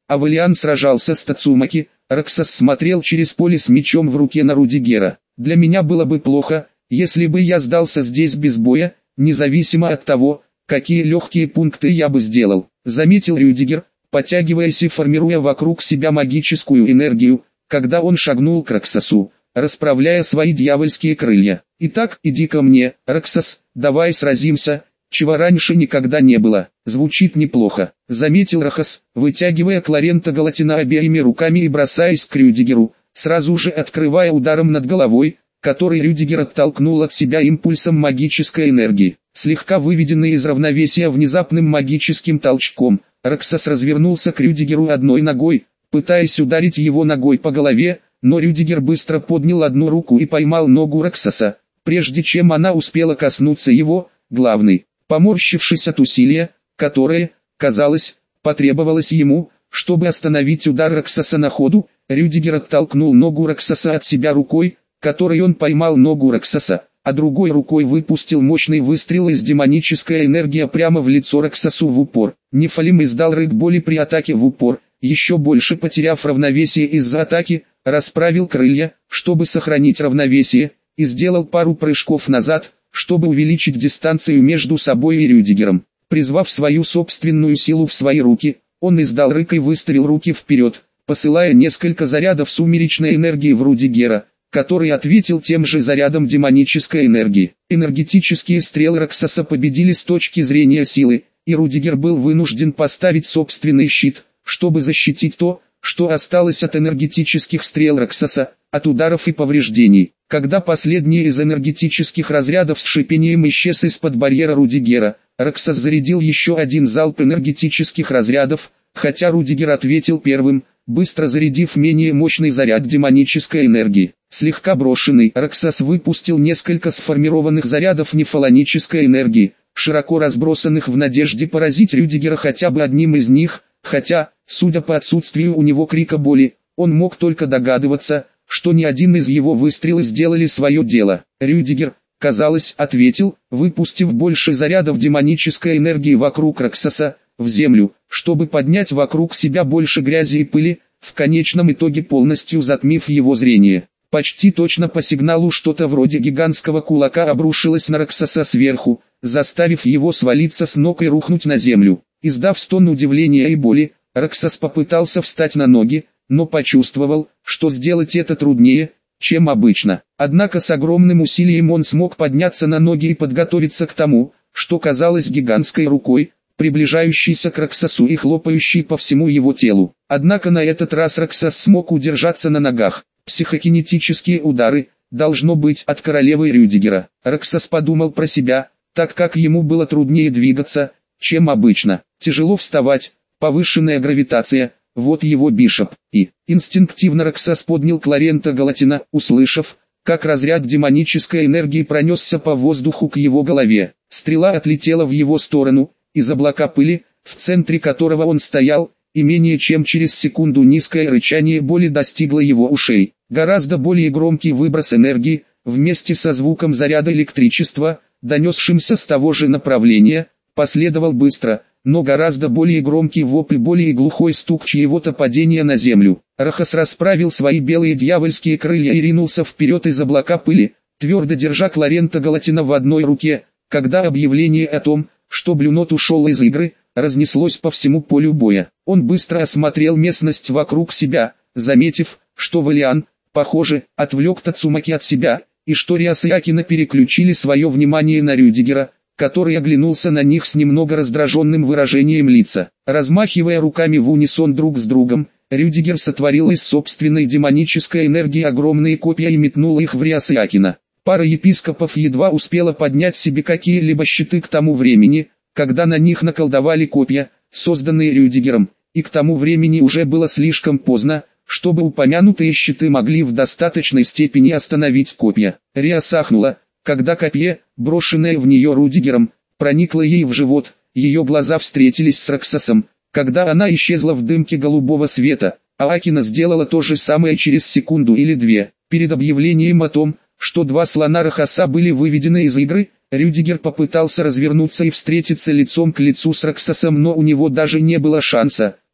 а Валиан сражался с Тацумаки, Роксос смотрел через поле с мечом в руке на Рюдигера. «Для меня было бы плохо, если бы я сдался здесь без боя, независимо от того, какие легкие пункты я бы сделал», заметил Рюдигер, подтягиваясь и формируя вокруг себя магическую энергию, когда он шагнул к Роксосу, расправляя свои дьявольские крылья. «Итак, иди ко мне, Роксос, давай сразимся, чего раньше никогда не было». «Звучит неплохо», заметил Рохас, вытягивая Кларента Галатина обеими руками и бросаясь к Рюдигеру, сразу же открывая ударом над головой, который Рюдигер оттолкнул от себя импульсом магической энергии. Слегка выведенный из равновесия внезапным магическим толчком, Роксос развернулся к Рюдигеру одной ногой, пытаясь ударить его ногой по голове, но Рюдигер быстро поднял одну руку и поймал ногу Роксоса, прежде чем она успела коснуться его, главной. Поморщившись от усилия, которое, казалось, потребовалось ему, чтобы остановить удар Роксоса на ходу, Рюдигер оттолкнул ногу Роксоса от себя рукой, которой он поймал ногу Роксоса, а другой рукой выпустил мощный выстрел из демонической энергии прямо в лицо Роксосу в упор. Нефалим издал рык боли при атаке в упор, еще больше потеряв равновесие из-за атаки, расправил крылья, чтобы сохранить равновесие, и сделал пару прыжков назад, чтобы увеличить дистанцию между собой и Рюдигером. Призвав свою собственную силу в свои руки, он издал рык и выставил руки вперед, посылая несколько зарядов сумеречной энергии в Рюдигера, который ответил тем же зарядом демонической энергии. Энергетические стрелы Роксоса победили с точки зрения силы, и Рюдигер был вынужден поставить собственный щит, чтобы защитить то, что осталось от энергетических стрел Роксоса, от ударов и повреждений. Когда последний из энергетических разрядов с шипением исчез из-под барьера Рюдигера, Роксос зарядил еще один залп энергетических разрядов, хотя Рюдигер ответил первым, быстро зарядив менее мощный заряд демонической энергии. Слегка брошенный, Роксос выпустил несколько сформированных зарядов нефалонической энергии, широко разбросанных в надежде поразить Рюдигера хотя бы одним из них, хотя, судя по отсутствию у него крика боли, он мог только догадываться, что ни один из его выстрелов сделали свое дело. Рюдигер, казалось, ответил, выпустив больше зарядов демонической энергии вокруг Роксоса, в землю, чтобы поднять вокруг себя больше грязи и пыли, в конечном итоге полностью затмив его зрение. Почти точно по сигналу что-то вроде гигантского кулака обрушилось на Роксоса сверху, заставив его свалиться с ног и рухнуть на землю. Издав стон удивления и боли, Роксос попытался встать на ноги, но почувствовал, что сделать это труднее, чем обычно. Однако с огромным усилием он смог подняться на ноги и подготовиться к тому, что казалось гигантской рукой, приближающейся к Роксосу и хлопающей по всему его телу. Однако на этот раз Роксос смог удержаться на ногах. Психокинетические удары, должно быть, от королевы Рюдигера. Роксос подумал про себя, так как ему было труднее двигаться, чем обычно. Тяжело вставать, повышенная гравитация, вот его бишоп. И инстинктивно Роксос поднял Кларента Галатина, услышав, как разряд демонической энергии пронесся по воздуху к его голове. Стрела отлетела в его сторону, из облака пыли, в центре которого он стоял, и менее чем через секунду низкое рычание боли достигло его ушей. Гораздо более громкий выброс энергии, вместе со звуком заряда электричества, донесшимся с того же направления, последовал быстро, но гораздо более громкий вопль боли и глухой стук чьего-то падения на землю. Рохас расправил свои белые дьявольские крылья и ринулся вперед из облака пыли, твердо держа Кларента Галатина в одной руке, когда объявление о том, что Блюнот ушел из игры, разнеслось по всему полю боя. Он быстро осмотрел местность вокруг себя, заметив, что Валиан, похоже, отвлек Тацумаки от себя, и что Риас и Акина переключили свое внимание на Рюдигера, который оглянулся на них с немного раздраженным выражением лица. Размахивая руками в унисон друг с другом, Рюдигер сотворил из собственной демонической энергии огромные копья и метнул их в Риас и Акина. Пара епископов едва успела поднять себе какие-либо щиты к тому времени, когда на них наколдовали копья, созданные Рюдигером, и к тому времени уже было слишком поздно, чтобы упомянутые щиты могли в достаточной степени остановить копья. Риас ахнула, когда копье, брошенное в нее Рюдигером, проникло ей в живот, ее глаза встретились с Роксосом, когда она исчезла в дымке голубого света, а Акина сделала то же самое через секунду или две. Перед объявлением о том, что два слона Рохаса были выведены из игры, Рюдигер попытался развернуться и встретиться лицом к лицу с Роксосом, но у него даже не было шанса,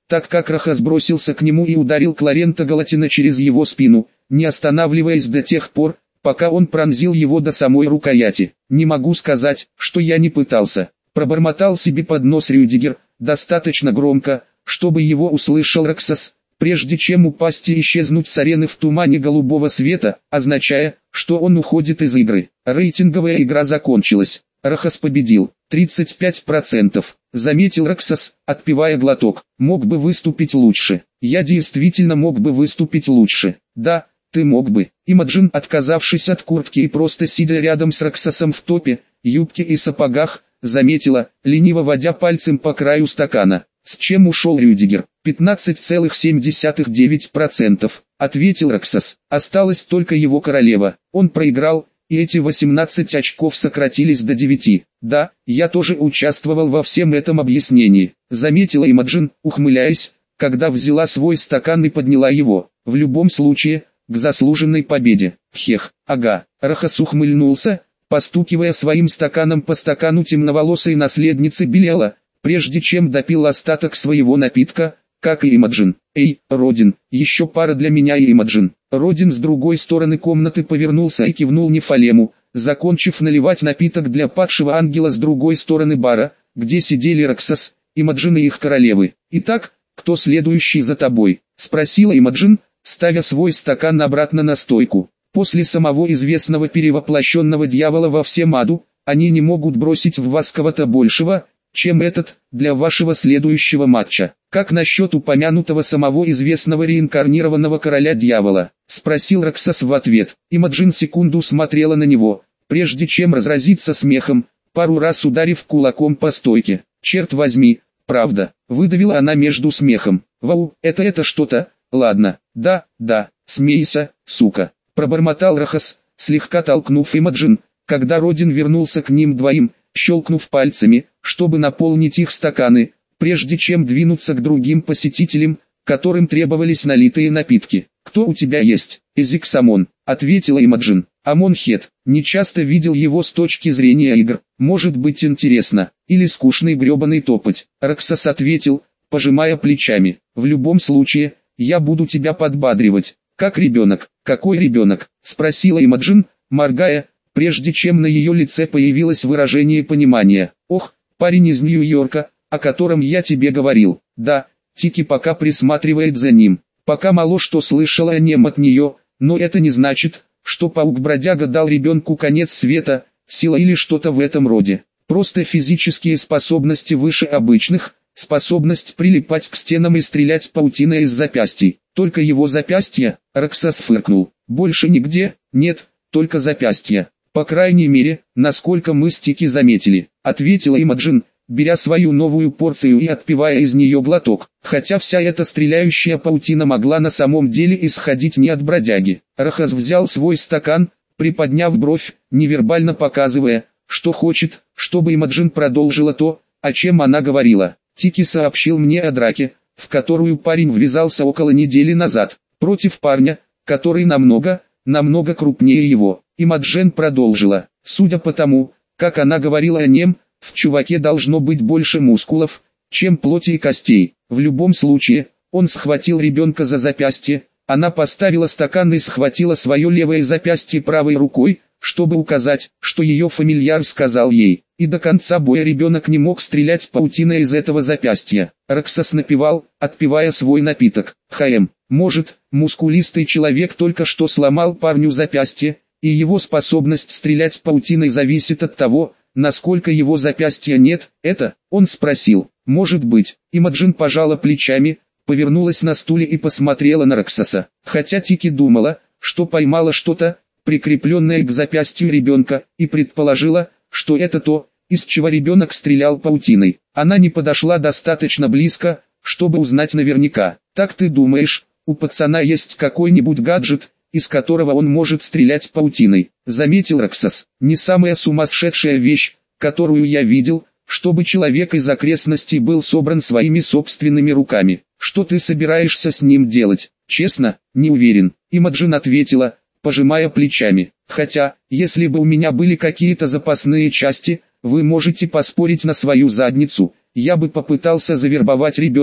так как Рахас бросился к нему и ударил Кларента Галатина через его спину, не останавливаясь до тех пор, пока он пронзил его до самой рукояти. «Не могу сказать, что я не пытался», — пробормотал себе под нос Рюдигер, достаточно громко, чтобы его услышал Раксас, прежде чем упасть и исчезнуть с арены в тумане голубого света, означая, что он уходит из игры. Рейтинговая игра закончилась. Рахас победил. 35%. Заметил Раксас, отпивая глоток. Мог бы выступить лучше. Я действительно мог бы выступить лучше. Да, ты мог бы. Имаджин, отказавшись от куртки и просто сидя рядом с Раксасом в топе, юбке и сапогах, заметила, лениво водя пальцем по краю стакана. «С чем ушел Рюдигер?» 15,79%, ответил Раксас. Осталась только его королева. Он проиграл, и эти 18 очков сократились до 9. Да, я тоже участвовал во всем этом объяснении, заметила Имаджин, ухмыляясь, когда взяла свой стакан и подняла его. В любом случае, к заслуженной победе. Хех, ага. Рахас ухмыльнулся, постукивая своим стаканом по стакану темноволосой наследницы Белиала, прежде чем допил остаток своего напитка, как и Имаджин. «Эй, Родин, еще пара для меня и Имаджин». Родин с другой стороны комнаты повернулся и кивнул Нефалему, закончив наливать напиток для падшего ангела с другой стороны бара, где сидели Раксас, Имаджин и их королевы. «Итак, кто следующий за тобой?» — спросила Имаджин, ставя свой стакан обратно на стойку. «После самого известного перевоплощенного дьявола во всем аду, они не могут бросить в вас кого-то большего, чем этот, для вашего следующего матча. Как насчет упомянутого самого известного реинкарнированного короля дьявола?» — спросил Раксас в ответ. Имаджин секунду смотрела на него, прежде чем разразиться смехом, пару раз ударив кулаком по стойке. «Черт возьми, правда», — выдавила она между смехом. «Вау, это что-то, ладно, да, смейся, сука», — пробормотал Рахас, слегка толкнув Имаджин, когда Родин вернулся к ним двоим, щелкнув пальцами, чтобы наполнить их стаканы, прежде чем двинуться к другим посетителям, которым требовались налитые напитки. «Кто у тебя есть?» «Эзик Самон», — ответила Имаджин. «Амон Хет, не часто видел его с точки зрения игр, может быть интересно, или скучный гребаный топать». Раксас ответил, пожимая плечами. «В любом случае, я буду тебя подбадривать». «Как ребенок?» «Какой ребенок?» — спросила Имаджин, моргая, прежде чем на ее лице появилось выражение понимания. «Ох, парень из Нью-Йорка, о котором я тебе говорил». «Да, Тики пока присматривает за ним. Пока мало что слышала о нем от нее, но это не значит, что паук-бродяга дал ребенку конец света, сила или что-то в этом роде. Просто физические способности выше обычных, способность прилипать к стенам и стрелять паутиной из запястий». «Только его запястья?» — Раксас фыркнул. «Больше нигде? Нет, только запястья. По крайней мере, насколько мы с Тики заметили», — ответила Имаджин, беря свою новую порцию и отпивая из нее глоток, хотя вся эта стреляющая паутина могла на самом деле исходить не от бродяги. Рахас взял свой стакан, приподняв бровь, невербально показывая, что хочет, чтобы Имаджин продолжила то, о чем она говорила. «Тики сообщил мне о драке, в которую парень ввязался около недели назад, против парня, который намного крупнее его». Имаджин продолжила. «Судя по тому, как она говорила о нем, в чуваке должно быть больше мускулов, чем плоти и костей. В любом случае, он схватил ребенка за запястье, она поставила стакан и схватила свое левое запястье правой рукой, чтобы указать, что ее фамильяр сказал ей. И до конца боя ребенок не мог стрелять паутиной из этого запястья». Раксас напевал, отпивая свой напиток. Может, мускулистый человек только что сломал парню запястье, и его способность стрелять паутиной зависит от того, насколько его запястья нет, это?» он спросил. «Может быть». Имаджин пожала плечами, повернулась на стуле и посмотрела на Раксаса. Хотя Тики думала, что поймала что-то, прикрепленное к запястью ребенка, и предположила, что это то, из чего ребенок стрелял паутиной. Она не подошла достаточно близко, чтобы узнать наверняка. «Так ты думаешь, у пацана есть какой-нибудь гаджет, из которого он может стрелять паутиной?» — заметил Раксас. «Не самая сумасшедшая вещь, которую я видел, чтобы человек из окрестностей был собран своими собственными руками. Что ты собираешься с ним делать?» «Честно, не уверен», — Имаджин ответила, пожимая плечами. «Хотя, если бы у меня были какие-то запасные части, вы можете поспорить на свою задницу, я бы попытался завербовать ребенка,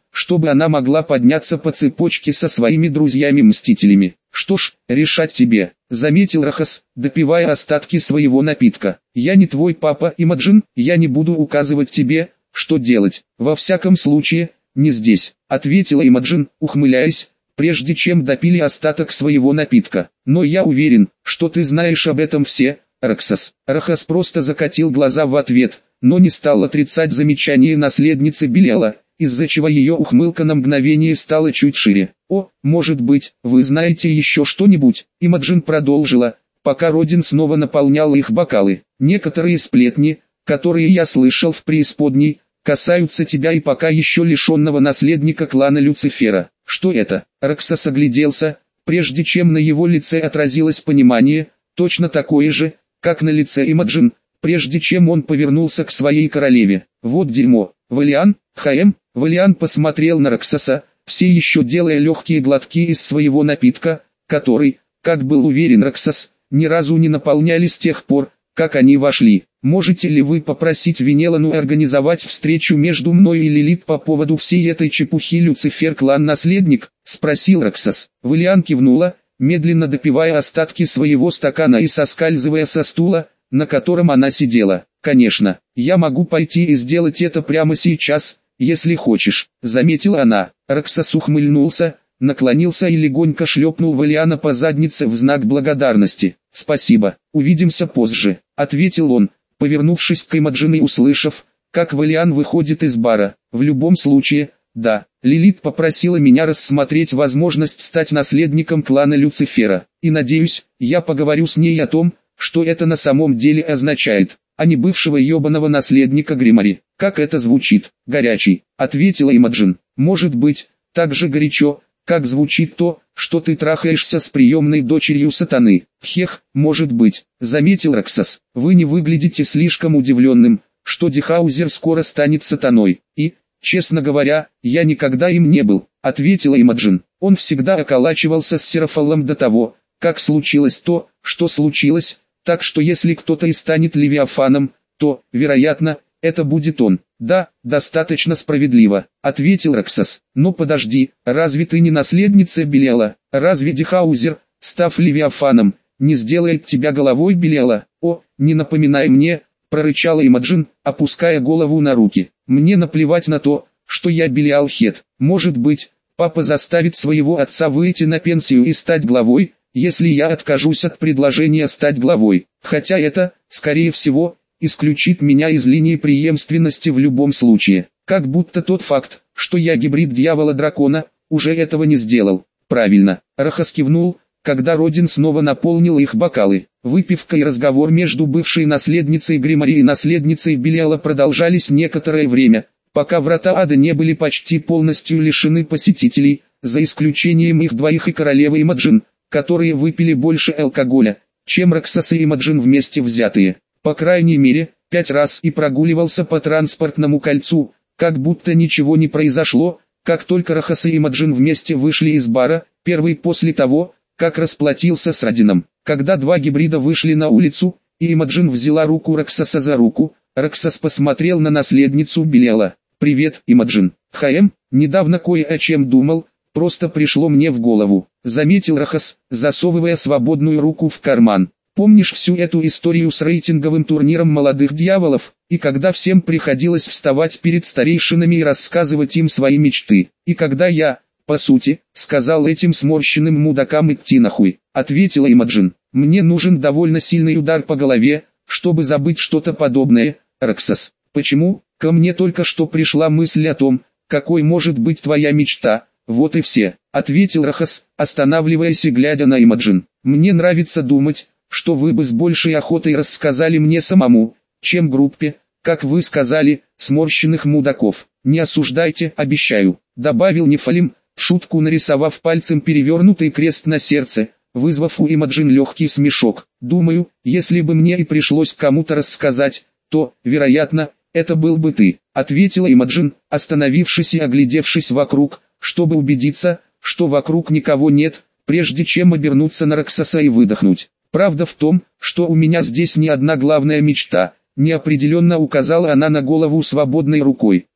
чтобы она могла подняться по цепочке со своими друзьями-мстителями. «Что ж, решать тебе», — заметил Рахас, допивая остатки своего напитка. «Я не твой папа, Имаджин, я не буду указывать тебе, что делать. Во всяком случае, не здесь», — ответила Имаджин, ухмыляясь, прежде чем допили остаток своего напитка. «Но я уверен, что ты знаешь об этом все, Раксас». Рахас просто закатил глаза в ответ, но не стал отрицать замечание наследницы Белиала, из-за чего ее ухмылка на мгновение стала чуть шире. «О, может быть, вы знаете еще что-нибудь?» Имаджин продолжила, пока Родин снова наполнял их бокалы. «Некоторые сплетни, которые я слышал в преисподней, касаются тебя и пока еще лишенного наследника клана Люцифера». «Что это?» Раксас огляделся, прежде чем на его лице отразилось понимание, точно такое же, как на лице Имаджин, прежде чем он повернулся к своей королеве. «Вот дерьмо. Валиан, Хаэм». Валиан посмотрел на Раксаса, все еще делая легкие глотки из своего напитка, который, как был уверен Раксас, ни разу не наполняли с тех пор, как они вошли. «Можете ли вы попросить Венелану организовать встречу между мной и Лилит по поводу всей этой чепухи Люцифер-клан-наследник?» — спросил Раксас. Валиан кивнула, медленно допивая остатки своего стакана и соскальзывая со стула, на котором она сидела. «Конечно, я могу пойти и сделать это прямо сейчас, если хочешь», — заметила она. Раксас ухмыльнулся, наклонился и легонько шлепнул Валиана по заднице в знак благодарности. «Спасибо, увидимся позже», — ответил он, повернувшись к Имаджин и услышав, как Валиан выходит из бара. «В любом случае, да, Лилит попросила меня рассмотреть возможность стать наследником клана Люцифера, и надеюсь, я поговорю с ней о том, что это на самом деле означает, а не бывшего ебаного наследника Гримари». «Как это звучит, горячий», — ответила Имаджин. «Может быть, так же горячо, как звучит то, что ты трахаешься с приемной дочерью сатаны». «Хех, может быть», — заметил Раксас. «Вы не выглядите слишком удивленным, что Дихаузер скоро станет сатаной. И, честно говоря, я никогда им не был», — ответила Имаджин. «Он всегда околачивался с Серафалом до того, как случилось то, что случилось, так что если кто-то и станет Левиафаном, то, вероятно, это будет он». «Да, достаточно справедливо», — ответил Раксас. «Но подожди, разве ты не наследница Белиала? Разве Дихаузер, став Левиафаном, не сделает тебя головой Белиала?» «О, не напоминай мне», — прорычала Имаджин, опуская голову на руки. «Мне наплевать на то, что я Белиал Хет. Может быть, папа заставит своего отца выйти на пенсию и стать главой, если я откажусь от предложения стать главой. Хотя это, скорее всего, исключит меня из линии преемственности в любом случае. Как будто тот факт, что я гибрид дьявола-дракона, уже этого не сделал». «Правильно», — Рахас кивнул, когда Родин снова наполнил их бокалы. Выпивка и разговор между бывшей наследницей Гримари и наследницей Белиала продолжались некоторое время, пока врата ада не были почти полностью лишены посетителей, за исключением их двоих и королевы Имаджин, которые выпили больше алкоголя, чем Раксас и Имаджин вместе взятые. По крайней мере, 5 раз и прогуливался по транспортному кольцу, как будто ничего не произошло, как только Рахас и Имаджин вместе вышли из бара, первый после того, как расплатился с Родином. Когда два гибрида вышли на улицу, и Имаджин взяла руку Раксаса за руку, Раксас посмотрел на наследницу Белиала. «Привет, Имаджин». «Хаэм, недавно кое о чем думал, просто пришло мне в голову», — заметил Рахас, засовывая свободную руку в карман. «Помнишь всю эту историю с рейтинговым турниром молодых дьяволов, и когда всем приходилось вставать перед старейшинами и рассказывать им свои мечты, и когда я, по сути, сказал этим сморщенным мудакам идти нахуй», — ответила Имаджин. «Мне нужен довольно сильный удар по голове, чтобы забыть что-то подобное, Раксас». «Почему? Ко мне только что пришла мысль о том, какой может быть твоя мечта, вот и все», — ответил Рахас, останавливаясь и глядя на Имаджин. «Мне нравится думать, что вы бы с большей охотой рассказали мне самому, чем группе, как вы сказали, сморщенных мудаков. Не осуждайте, обещаю», — добавил Нефалим, в шутку нарисовав пальцем перевернутый крест на сердце, вызвав у Имаджин легкий смешок. «Думаю, если бы мне и пришлось кому-то рассказать, то, вероятно, это был бы ты», — ответила Имаджин, остановившись и оглядевшись вокруг, чтобы убедиться, что вокруг никого нет, прежде чем обернуться на Раксаса и выдохнуть. «Правда в том, что у меня здесь не одна главная мечта», — неопределенно указала она на голову свободной рукой.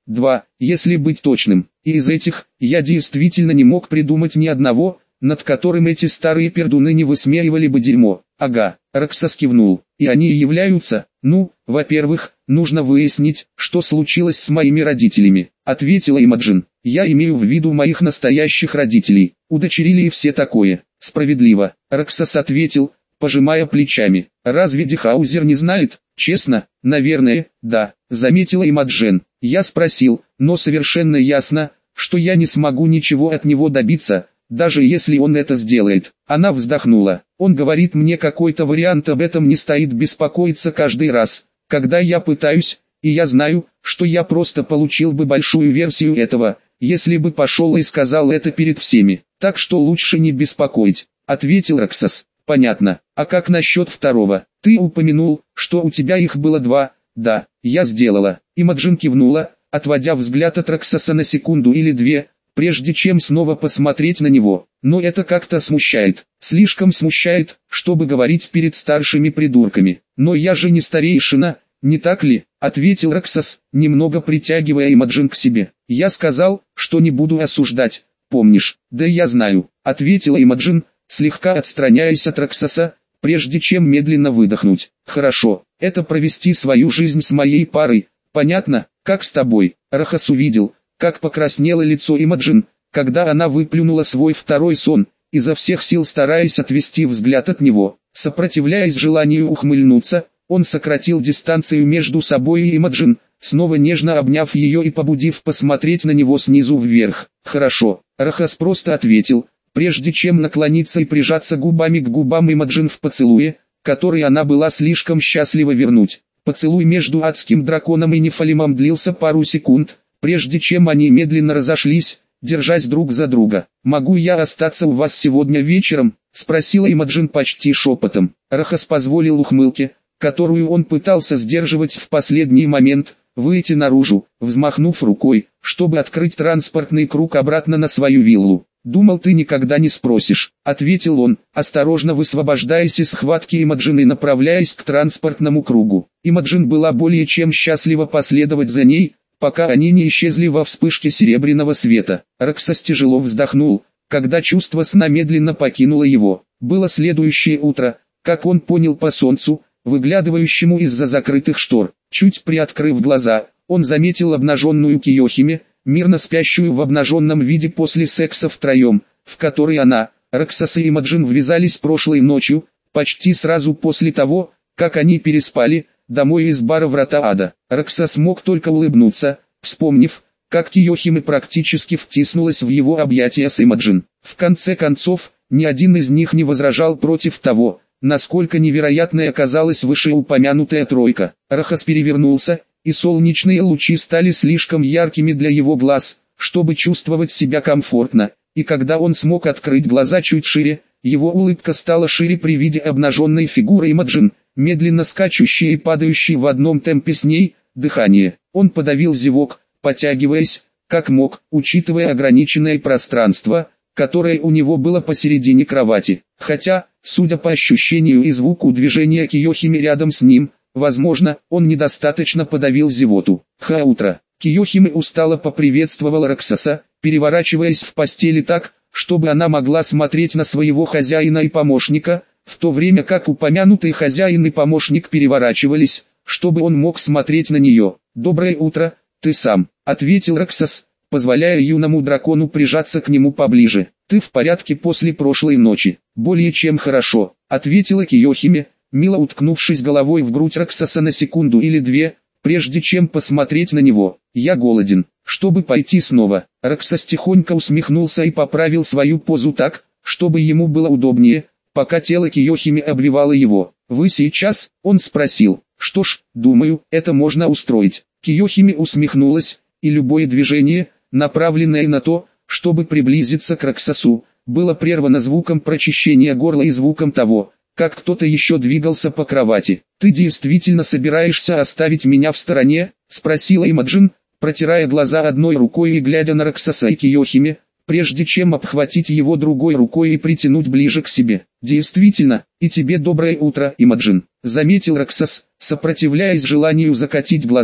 2, если быть точным. И из этих, я действительно не мог придумать ни одного, над которым эти старые пердуны не высмеивали бы дерьмо. Ага, Роксас кивнул. И они и являются, во-первых, нужно выяснить, что случилось с моими родителями, ответила Имаджин. Я имею в виду моих настоящих родителей. Удочерили и все такое. Справедливо, Роксас ответил, пожимая плечами. Разве Дихаузер не знает? Честно, наверное, да, заметила Имаджин. Я спросил, но совершенно ясно, что я не смогу ничего от него добиться, даже если он это сделает. Она вздохнула. Он говорит мне какой-то вариант, об этом не стоит беспокоиться каждый раз, когда я пытаюсь, и я знаю, что я просто получил бы большую версию этого, если бы пошел и сказал это перед всеми. Так что лучше не беспокоить, ответил Роксас. Понятно. А как насчет второго? Ты упомянул, что у тебя их было 2. Да, я сделала. Имаджин кивнула, отводя взгляд от Роксаса на секунду или 2, прежде чем снова посмотреть на него. Но это как-то смущает. Слишком смущает, чтобы говорить перед старшими придурками. Но я же не старейшина, не так ли? Ответил Роксас, немного притягивая Имаджин к себе. Я сказал, что не буду осуждать, помнишь? Да я знаю, ответила Имаджин, слегка отстраняясь от Роксаса, прежде чем медленно выдохнуть. Хорошо, это провести свою жизнь с моей парой, понятно, как с тобой. Рохас увидел, как покраснело лицо Имаджин, когда она выплюнула свой второй сон, изо всех сил стараясь отвести взгляд от него. Сопротивляясь желанию ухмыльнуться, он сократил дистанцию между собой и Имаджин, снова нежно обняв ее и побудив посмотреть на него снизу вверх. «Хорошо», Рохас просто ответил, прежде чем наклониться и прижаться губами к губам Имаджин в поцелуе, который она была слишком счастлива вернуть. Поцелуй между адским драконом и Нефалимом длился пару секунд, прежде чем они медленно разошлись, держась друг за друга. «Могу я остаться у вас сегодня вечером?» — спросила Имаджин почти шепотом. Рохас позволил ухмылке, которую он пытался сдерживать в последний момент, выйти наружу, взмахнув рукой, чтобы открыть транспортный круг обратно на свою виллу. «Думал, ты никогда не спросишь», — ответил он, осторожно высвобождаясь из схватки Имаджин и направляясь к транспортному кругу. Имаджин была более чем счастлива последовать за ней, пока они не исчезли во вспышке серебряного света. Роксас тяжело вздохнул, когда чувство сна медленно покинуло его. Было следующее утро, как он понял по солнцу, выглядывающему из-за закрытых штор. Чуть приоткрыв глаза, он заметил обнаженную Киохиме, мирно спящую в обнаженном виде после секса втроем, в который она, Роксас и Имаджин ввязались прошлой ночью, почти сразу после того, как они переспали, домой из бара «Врата Ада». Роксас мог только улыбнуться, вспомнив, как Киохиме практически втиснулась в его объятия с Имаджин. В конце концов, ни один из них не возражал против того, насколько невероятной оказалась вышеупомянутая тройка. Рохас перевернулся, и солнечные лучи стали слишком яркими для его глаз, чтобы чувствовать себя комфортно, и когда он смог открыть глаза чуть шире, его улыбка стала шире при виде обнаженной фигуры Имаджин, медленно скачущей и падающей в одном темпе с ней. Дыхание. Он подавил зевок, потягиваясь, как мог, учитывая ограниченное пространство, которое у него было посередине кровати. Хотя, судя по ощущению и звуку движения Киохиме рядом с ним, возможно, он недостаточно подавил зевоту. Утро. Киохиме устало поприветствовала Роксаса, переворачиваясь в постели так, чтобы она могла смотреть на своего хозяина и помощника, в то время как упомянутый хозяин и помощник переворачивались, чтобы он мог смотреть на нее. «Доброе утро, ты сам», — ответил Роксас, позволяя юному дракону прижаться к нему поближе. «Ты в порядке после прошлой ночи?» «Более чем хорошо», — ответила Киохиме, мило уткнувшись головой в грудь Роксаса на секунду или 2, прежде чем посмотреть на него. «Я голоден, чтобы пойти снова». Роксас тихонько усмехнулся и поправил свою позу так, чтобы ему было удобнее, пока тело Киохиме обливало его. «Вы сейчас?» — он спросил. «Что ж, думаю, это можно устроить». Киохиме усмехнулась, и любое движение, направленное на то, чтобы приблизиться к Роксасу, было прервано звуком прочищения горла и звуком того, как кто-то еще двигался по кровати. «Ты действительно собираешься оставить меня в стороне?» — спросила Имаджин, протирая глаза одной рукой и глядя на Роксаса и Киохиме, прежде чем обхватить его другой рукой и притянуть ближе к себе. «Действительно, и тебе доброе утро, Имаджин», — заметил Роксас, сопротивляясь желанию закатить глаза,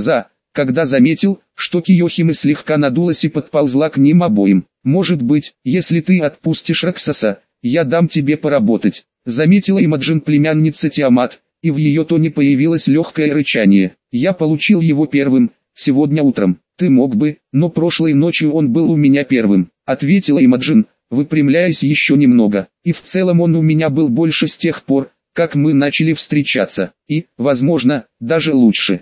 когда заметил, что Киохиме слегка надулась и подползла к ним обоим. «Может быть, если ты отпустишь Роксоса, я дам тебе поработать», заметила Имаджин племянница Тиамат, и в ее тоне появилось легкое рычание. «Я получил его первым, сегодня утром. Ты мог бы, но прошлой ночью он был у меня первым», ответила Имаджин, выпрямляясь еще немного. «И в целом он у меня был больше с тех пор, как мы начали встречаться, и, возможно, даже лучше».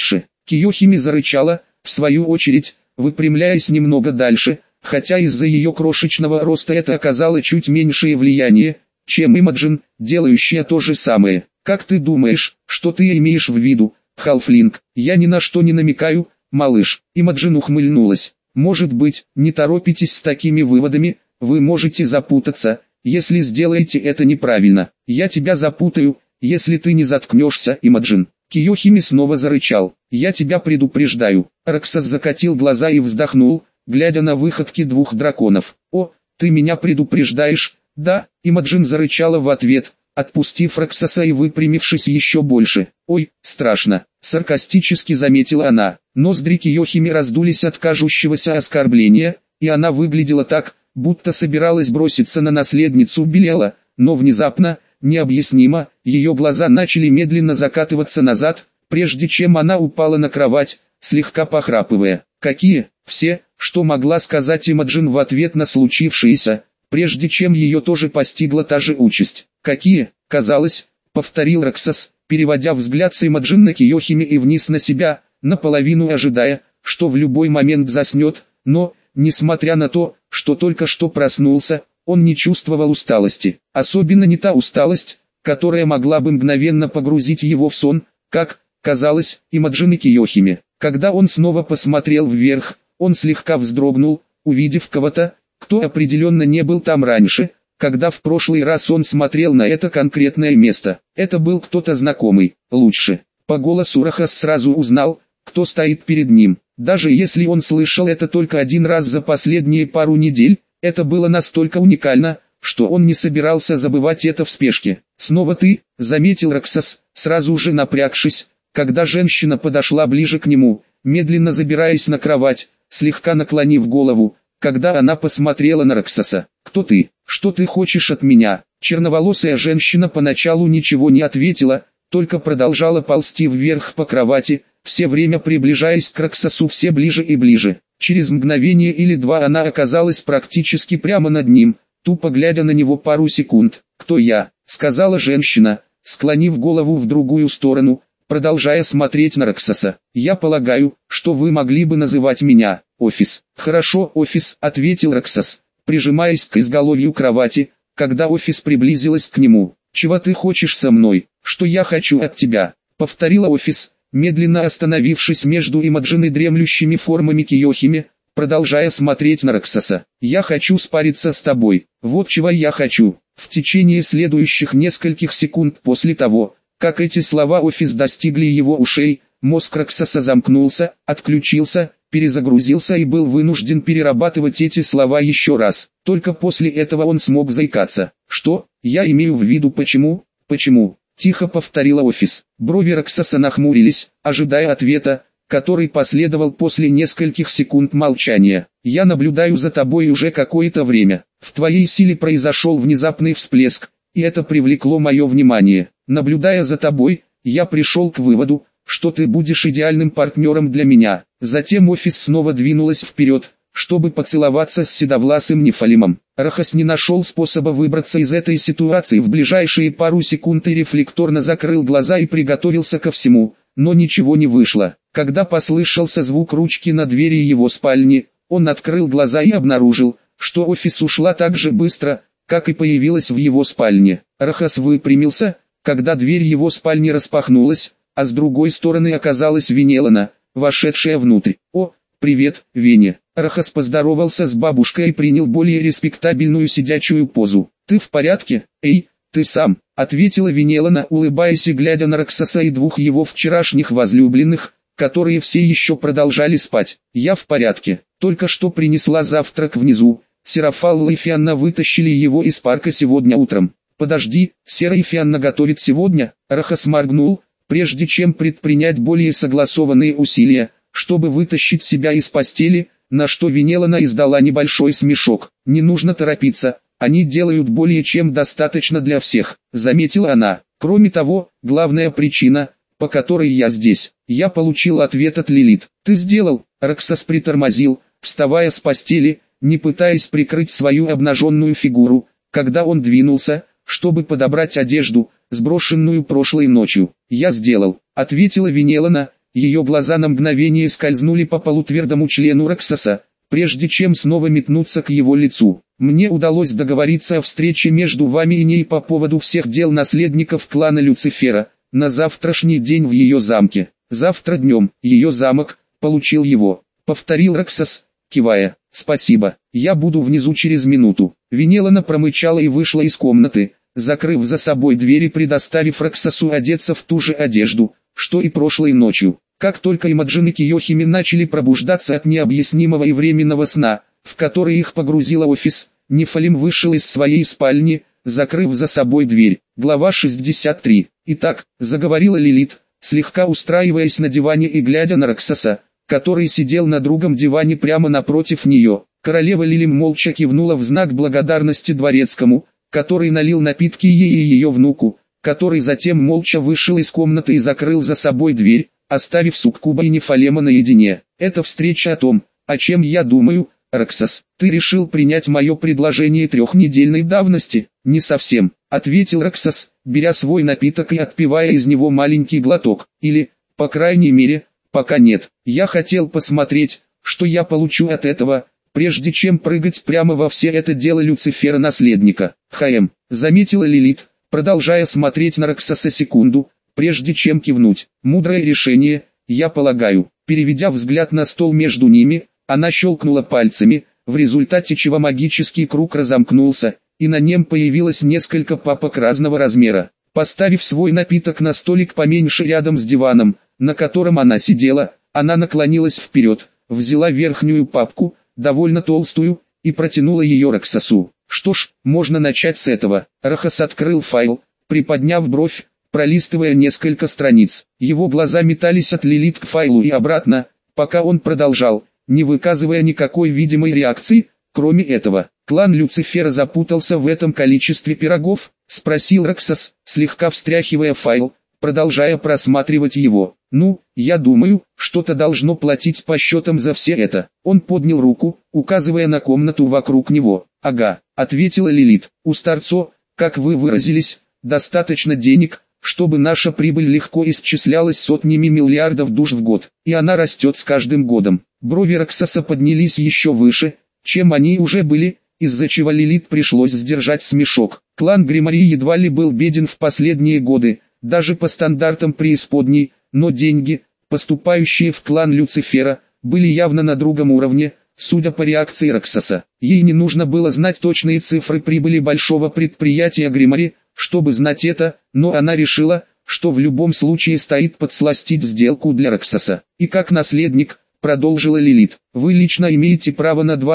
Киохиме зарычала, в свою очередь, выпрямляясь немного дальше, хотя из-за ее крошечного роста это оказало чуть меньшее влияние, чем Имаджин, делающая то же самое. «Как ты думаешь, что ты имеешь в виду, Халфлинг?» «Я ни на что не намекаю, малыш». Имаджин ухмыльнулась. «Может быть, не торопитесь с такими выводами, вы можете запутаться, если сделаете это неправильно. Я тебя запутаю, если ты не заткнешься, Имаджин». Киохиме снова зарычал. «Я тебя предупреждаю». Роксос закатил глаза и вздохнул, глядя на выходки двух драконов. «О, ты меня предупреждаешь?» «Да», Имаджин зарычала в ответ, отпустив Роксоса и выпрямившись еще больше. «Ой, страшно», саркастически заметила она. Ноздри Киохиме раздулись от кажущегося оскорбления, и она выглядела так, будто собиралась броситься на наследницу Белела, но внезапно, необъяснимо, ее глаза начали медленно закатываться назад, прежде чем она упала на кровать, слегка похрапывая. «Какие?» Все, что могла сказать Имаджин в ответ на случившееся, прежде чем ее тоже постигла та же участь. «Какие?» «Казалось», повторил Роксос, переводя взгляд с Имаджин на Киохиме и вниз на себя, наполовину ожидая, что в любой момент заснет, но, несмотря на то, что только что проснулся, он не чувствовал усталости. Особенно не та усталость, которая могла бы мгновенно погрузить его в сон, как, казалось, Имаджин и Киохиме. Когда он снова посмотрел вверх, он слегка вздрогнул, увидев кого-то, кто определенно не был там раньше, когда в прошлый раз он смотрел на это конкретное место. Это был кто-то знакомый. Лучше. По голосу Рохас сразу узнал, кто стоит перед ним. Даже если он слышал это только один раз за последние пару недель, это было настолько уникально, что он не собирался забывать это в спешке. «Снова ты», — заметил Роксос, сразу же напрягшись, когда женщина подошла ближе к нему, медленно забираясь на кровать, слегка наклонив голову, когда она посмотрела на Роксоса. «Кто ты? Что ты хочешь от меня?» Черноволосая женщина поначалу ничего не ответила, только продолжала ползти вверх по кровати, все время приближаясь к Роксосу все ближе и ближе. Через мгновение или два она оказалась практически прямо над ним, тупо глядя на него пару секунд. «Кто я?» — сказала женщина, склонив голову в другую сторону, продолжая смотреть на Роксоса. «Я полагаю, что вы могли бы называть меня Офис». «Хорошо, Офис», — ответил Роксос, прижимаясь к изголовью кровати, когда Офис приблизилась к нему. «Чего ты хочешь со мной? Что я хочу от тебя?» — повторила Офис, медленно остановившись между Имаджин и дремлющими формами Киохиме, продолжая смотреть на Роксоса. «Я хочу спариться с тобой, вот чего я хочу». В течение следующих нескольких секунд после того, как эти слова Офис достигли его ушей, мозг Роксоса замкнулся, отключился, перезагрузился и был вынужден перерабатывать эти слова еще раз. Только после этого он смог заикаться. «Что? Я имею в виду почему? Почему?» Тихо повторила Офис. Брови Роксоса нахмурились, ожидая ответа, который последовал после нескольких секунд молчания. «Я наблюдаю за тобой уже какое-то время. В твоей силе произошел внезапный всплеск, и это привлекло мое внимание. Наблюдая за тобой, я пришел к выводу, что ты будешь идеальным партнером для меня». Затем Офис снова двинулась вперед, чтобы поцеловаться с седовласым Нефалимом. Рохас не нашел способа выбраться из этой ситуации в ближайшие пару секунд и рефлекторно закрыл глаза и приготовился ко всему, но ничего не вышло. Когда послышался звук ручки на двери его спальни, он открыл глаза и обнаружил, что Офис ушла так же быстро, как и появилась в его спальне. Рохас выпрямился, когда дверь его спальни распахнулась, а с другой стороны оказалась Венелана, вошедшая внутрь. «О, привет, Вене!» Рохас поздоровался с бабушкой и принял более респектабельную сидячую позу. «Ты в порядке? Эй, ты сам?» — ответила Венелана, улыбаясь и глядя на Роксоса и двух его вчерашних возлюбленных, которые все еще продолжали спать. «Я в порядке, только что принесла завтрак внизу. Серафалла и Фианна вытащили его из парка сегодня утром». «Подожди, Сера и Фианна готовят сегодня?» Рохас моргнул, прежде чем предпринять более согласованные усилия, чтобы вытащить себя из постели, на что Венелана издала небольшой смешок. «Не нужно торопиться, они делают более чем достаточно для всех», — заметила она. «Кроме того, главная причина, по которой я здесь, я получил ответ от Лилит». «Ты сделал?» — Роксос притормозил, вставая с постели, не пытаясь прикрыть свою обнаженную фигуру, когда он двинулся, чтобы подобрать одежду, сброшенную прошлой ночью. «Я сделал», — ответила Венелана, ее глаза на мгновение скользнули по полутвердому члену Роксоса, прежде чем снова метнуться к его лицу. «Мне удалось договориться о встрече между вами и ней по поводу всех дел наследников клана Люцифера, на завтрашний день в ее замке. Завтра днем, ее замок, получил его», — повторил Роксос, кивая. «Спасибо, я буду внизу через минуту». Венелана промычала и вышла из комнаты, закрыв за собой дверь и предоставив Роксосу одеться в ту же одежду, что и прошлой ночью. Как только Имаджин и Киохими начали пробуждаться от необъяснимого и временного сна, в который их погрузила офис, Нефалим вышел из своей спальни, закрыв за собой дверь. Глава 63. «Итак», — заговорила Лилит, слегка устраиваясь на диване и глядя на Роксоса, который сидел на другом диване прямо напротив нее. Королева Лилим молча кивнула в знак благодарности дворецкому, который налил напитки ей и ее внуку, который затем молча вышел из комнаты и закрыл за собой дверь, оставив Суккуба и Нефалема наедине. «Это встреча о том, о чем я думаю, Роксос. Ты решил принять мое предложение трехнедельной давности?» «Не совсем», — ответил Роксос, беря свой напиток и отпивая из него маленький глоток. «Или, по крайней мере, пока нет. Я хотел посмотреть, что я получу от этого, прежде чем прыгать прямо во все это дело Люцифера-наследника». Заметила Лилит, продолжая смотреть на Роксоса секунду, прежде чем кивнуть. «Мудрое решение, я полагаю». Переведя взгляд на стол между ними, она щелкнула пальцами, в результате чего магический круг разомкнулся, и на нем появилось несколько папок разного размера. Поставив свой напиток на столик поменьше рядом с диваном, на котором она сидела, она наклонилась вперед, взяла верхнюю папку, довольно толстую, и протянула ее Роксосу. «Что ж, можно начать с этого». Роксос открыл файл, приподняв бровь, пролистывая несколько страниц. Его глаза метались от Лилит к файлу и обратно, пока он продолжал, не выказывая никакой видимой реакции. «Кроме этого, клан Люцифера запутался в этом количестве пирогов?» — спросил Роксос, слегка встряхивая файл, продолжая просматривать его. «Ну, я думаю, что-то должно платить по счетам за все это». Он поднял руку, указывая на комнату вокруг него. «Ага», — ответила Лилит. «У Старцо, как вы выразились, достаточно денег, чтобы наша прибыль легко исчислялась сотнями миллиардов душ в год, и она растет с каждым годом». Брови Роксоса поднялись еще выше, чем они уже были, из-за чего Лилит пришлось сдержать смешок. Клан Гримари едва ли был беден в последние годы, даже по стандартам преисподней, но деньги, поступающие в клан Люцифера, были явно на другом уровне, судя по реакции Роксоса. Ей не нужно было знать точные цифры прибыли большого предприятия Гримари, чтобы знать это, но она решила, что в любом случае стоит подсластить сделку для Роксоса. «И как наследник», — продолжила Лилит, — «вы лично имеете право на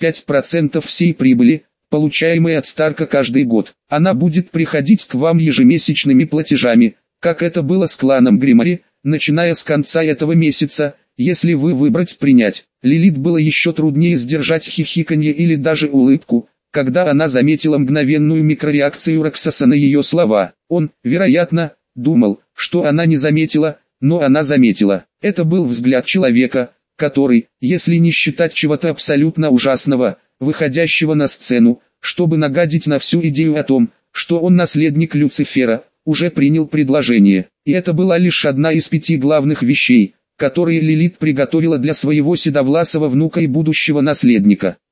25% всей прибыли, получаемой от Старка каждый год. Она будет приходить к вам ежемесячными платежами, как это было с кланом Гримари, начиная с конца этого месяца, если вы выбрать принять». Лилит было еще труднее сдержать хихиканье или даже улыбку, когда она заметила мгновенную микрореакцию Роксоса на ее слова. Он, вероятно, думал, что она не заметила, но она заметила. Это был взгляд человека, который, если не считать чего-то абсолютно ужасного, выходящего на сцену, чтобы нагадить на всю идею о том, что он наследник Люцифера, уже принял предложение. И это была лишь одна из 5 главных вещей, которые Лилит приготовила для своего седовласого внука и будущего наследника.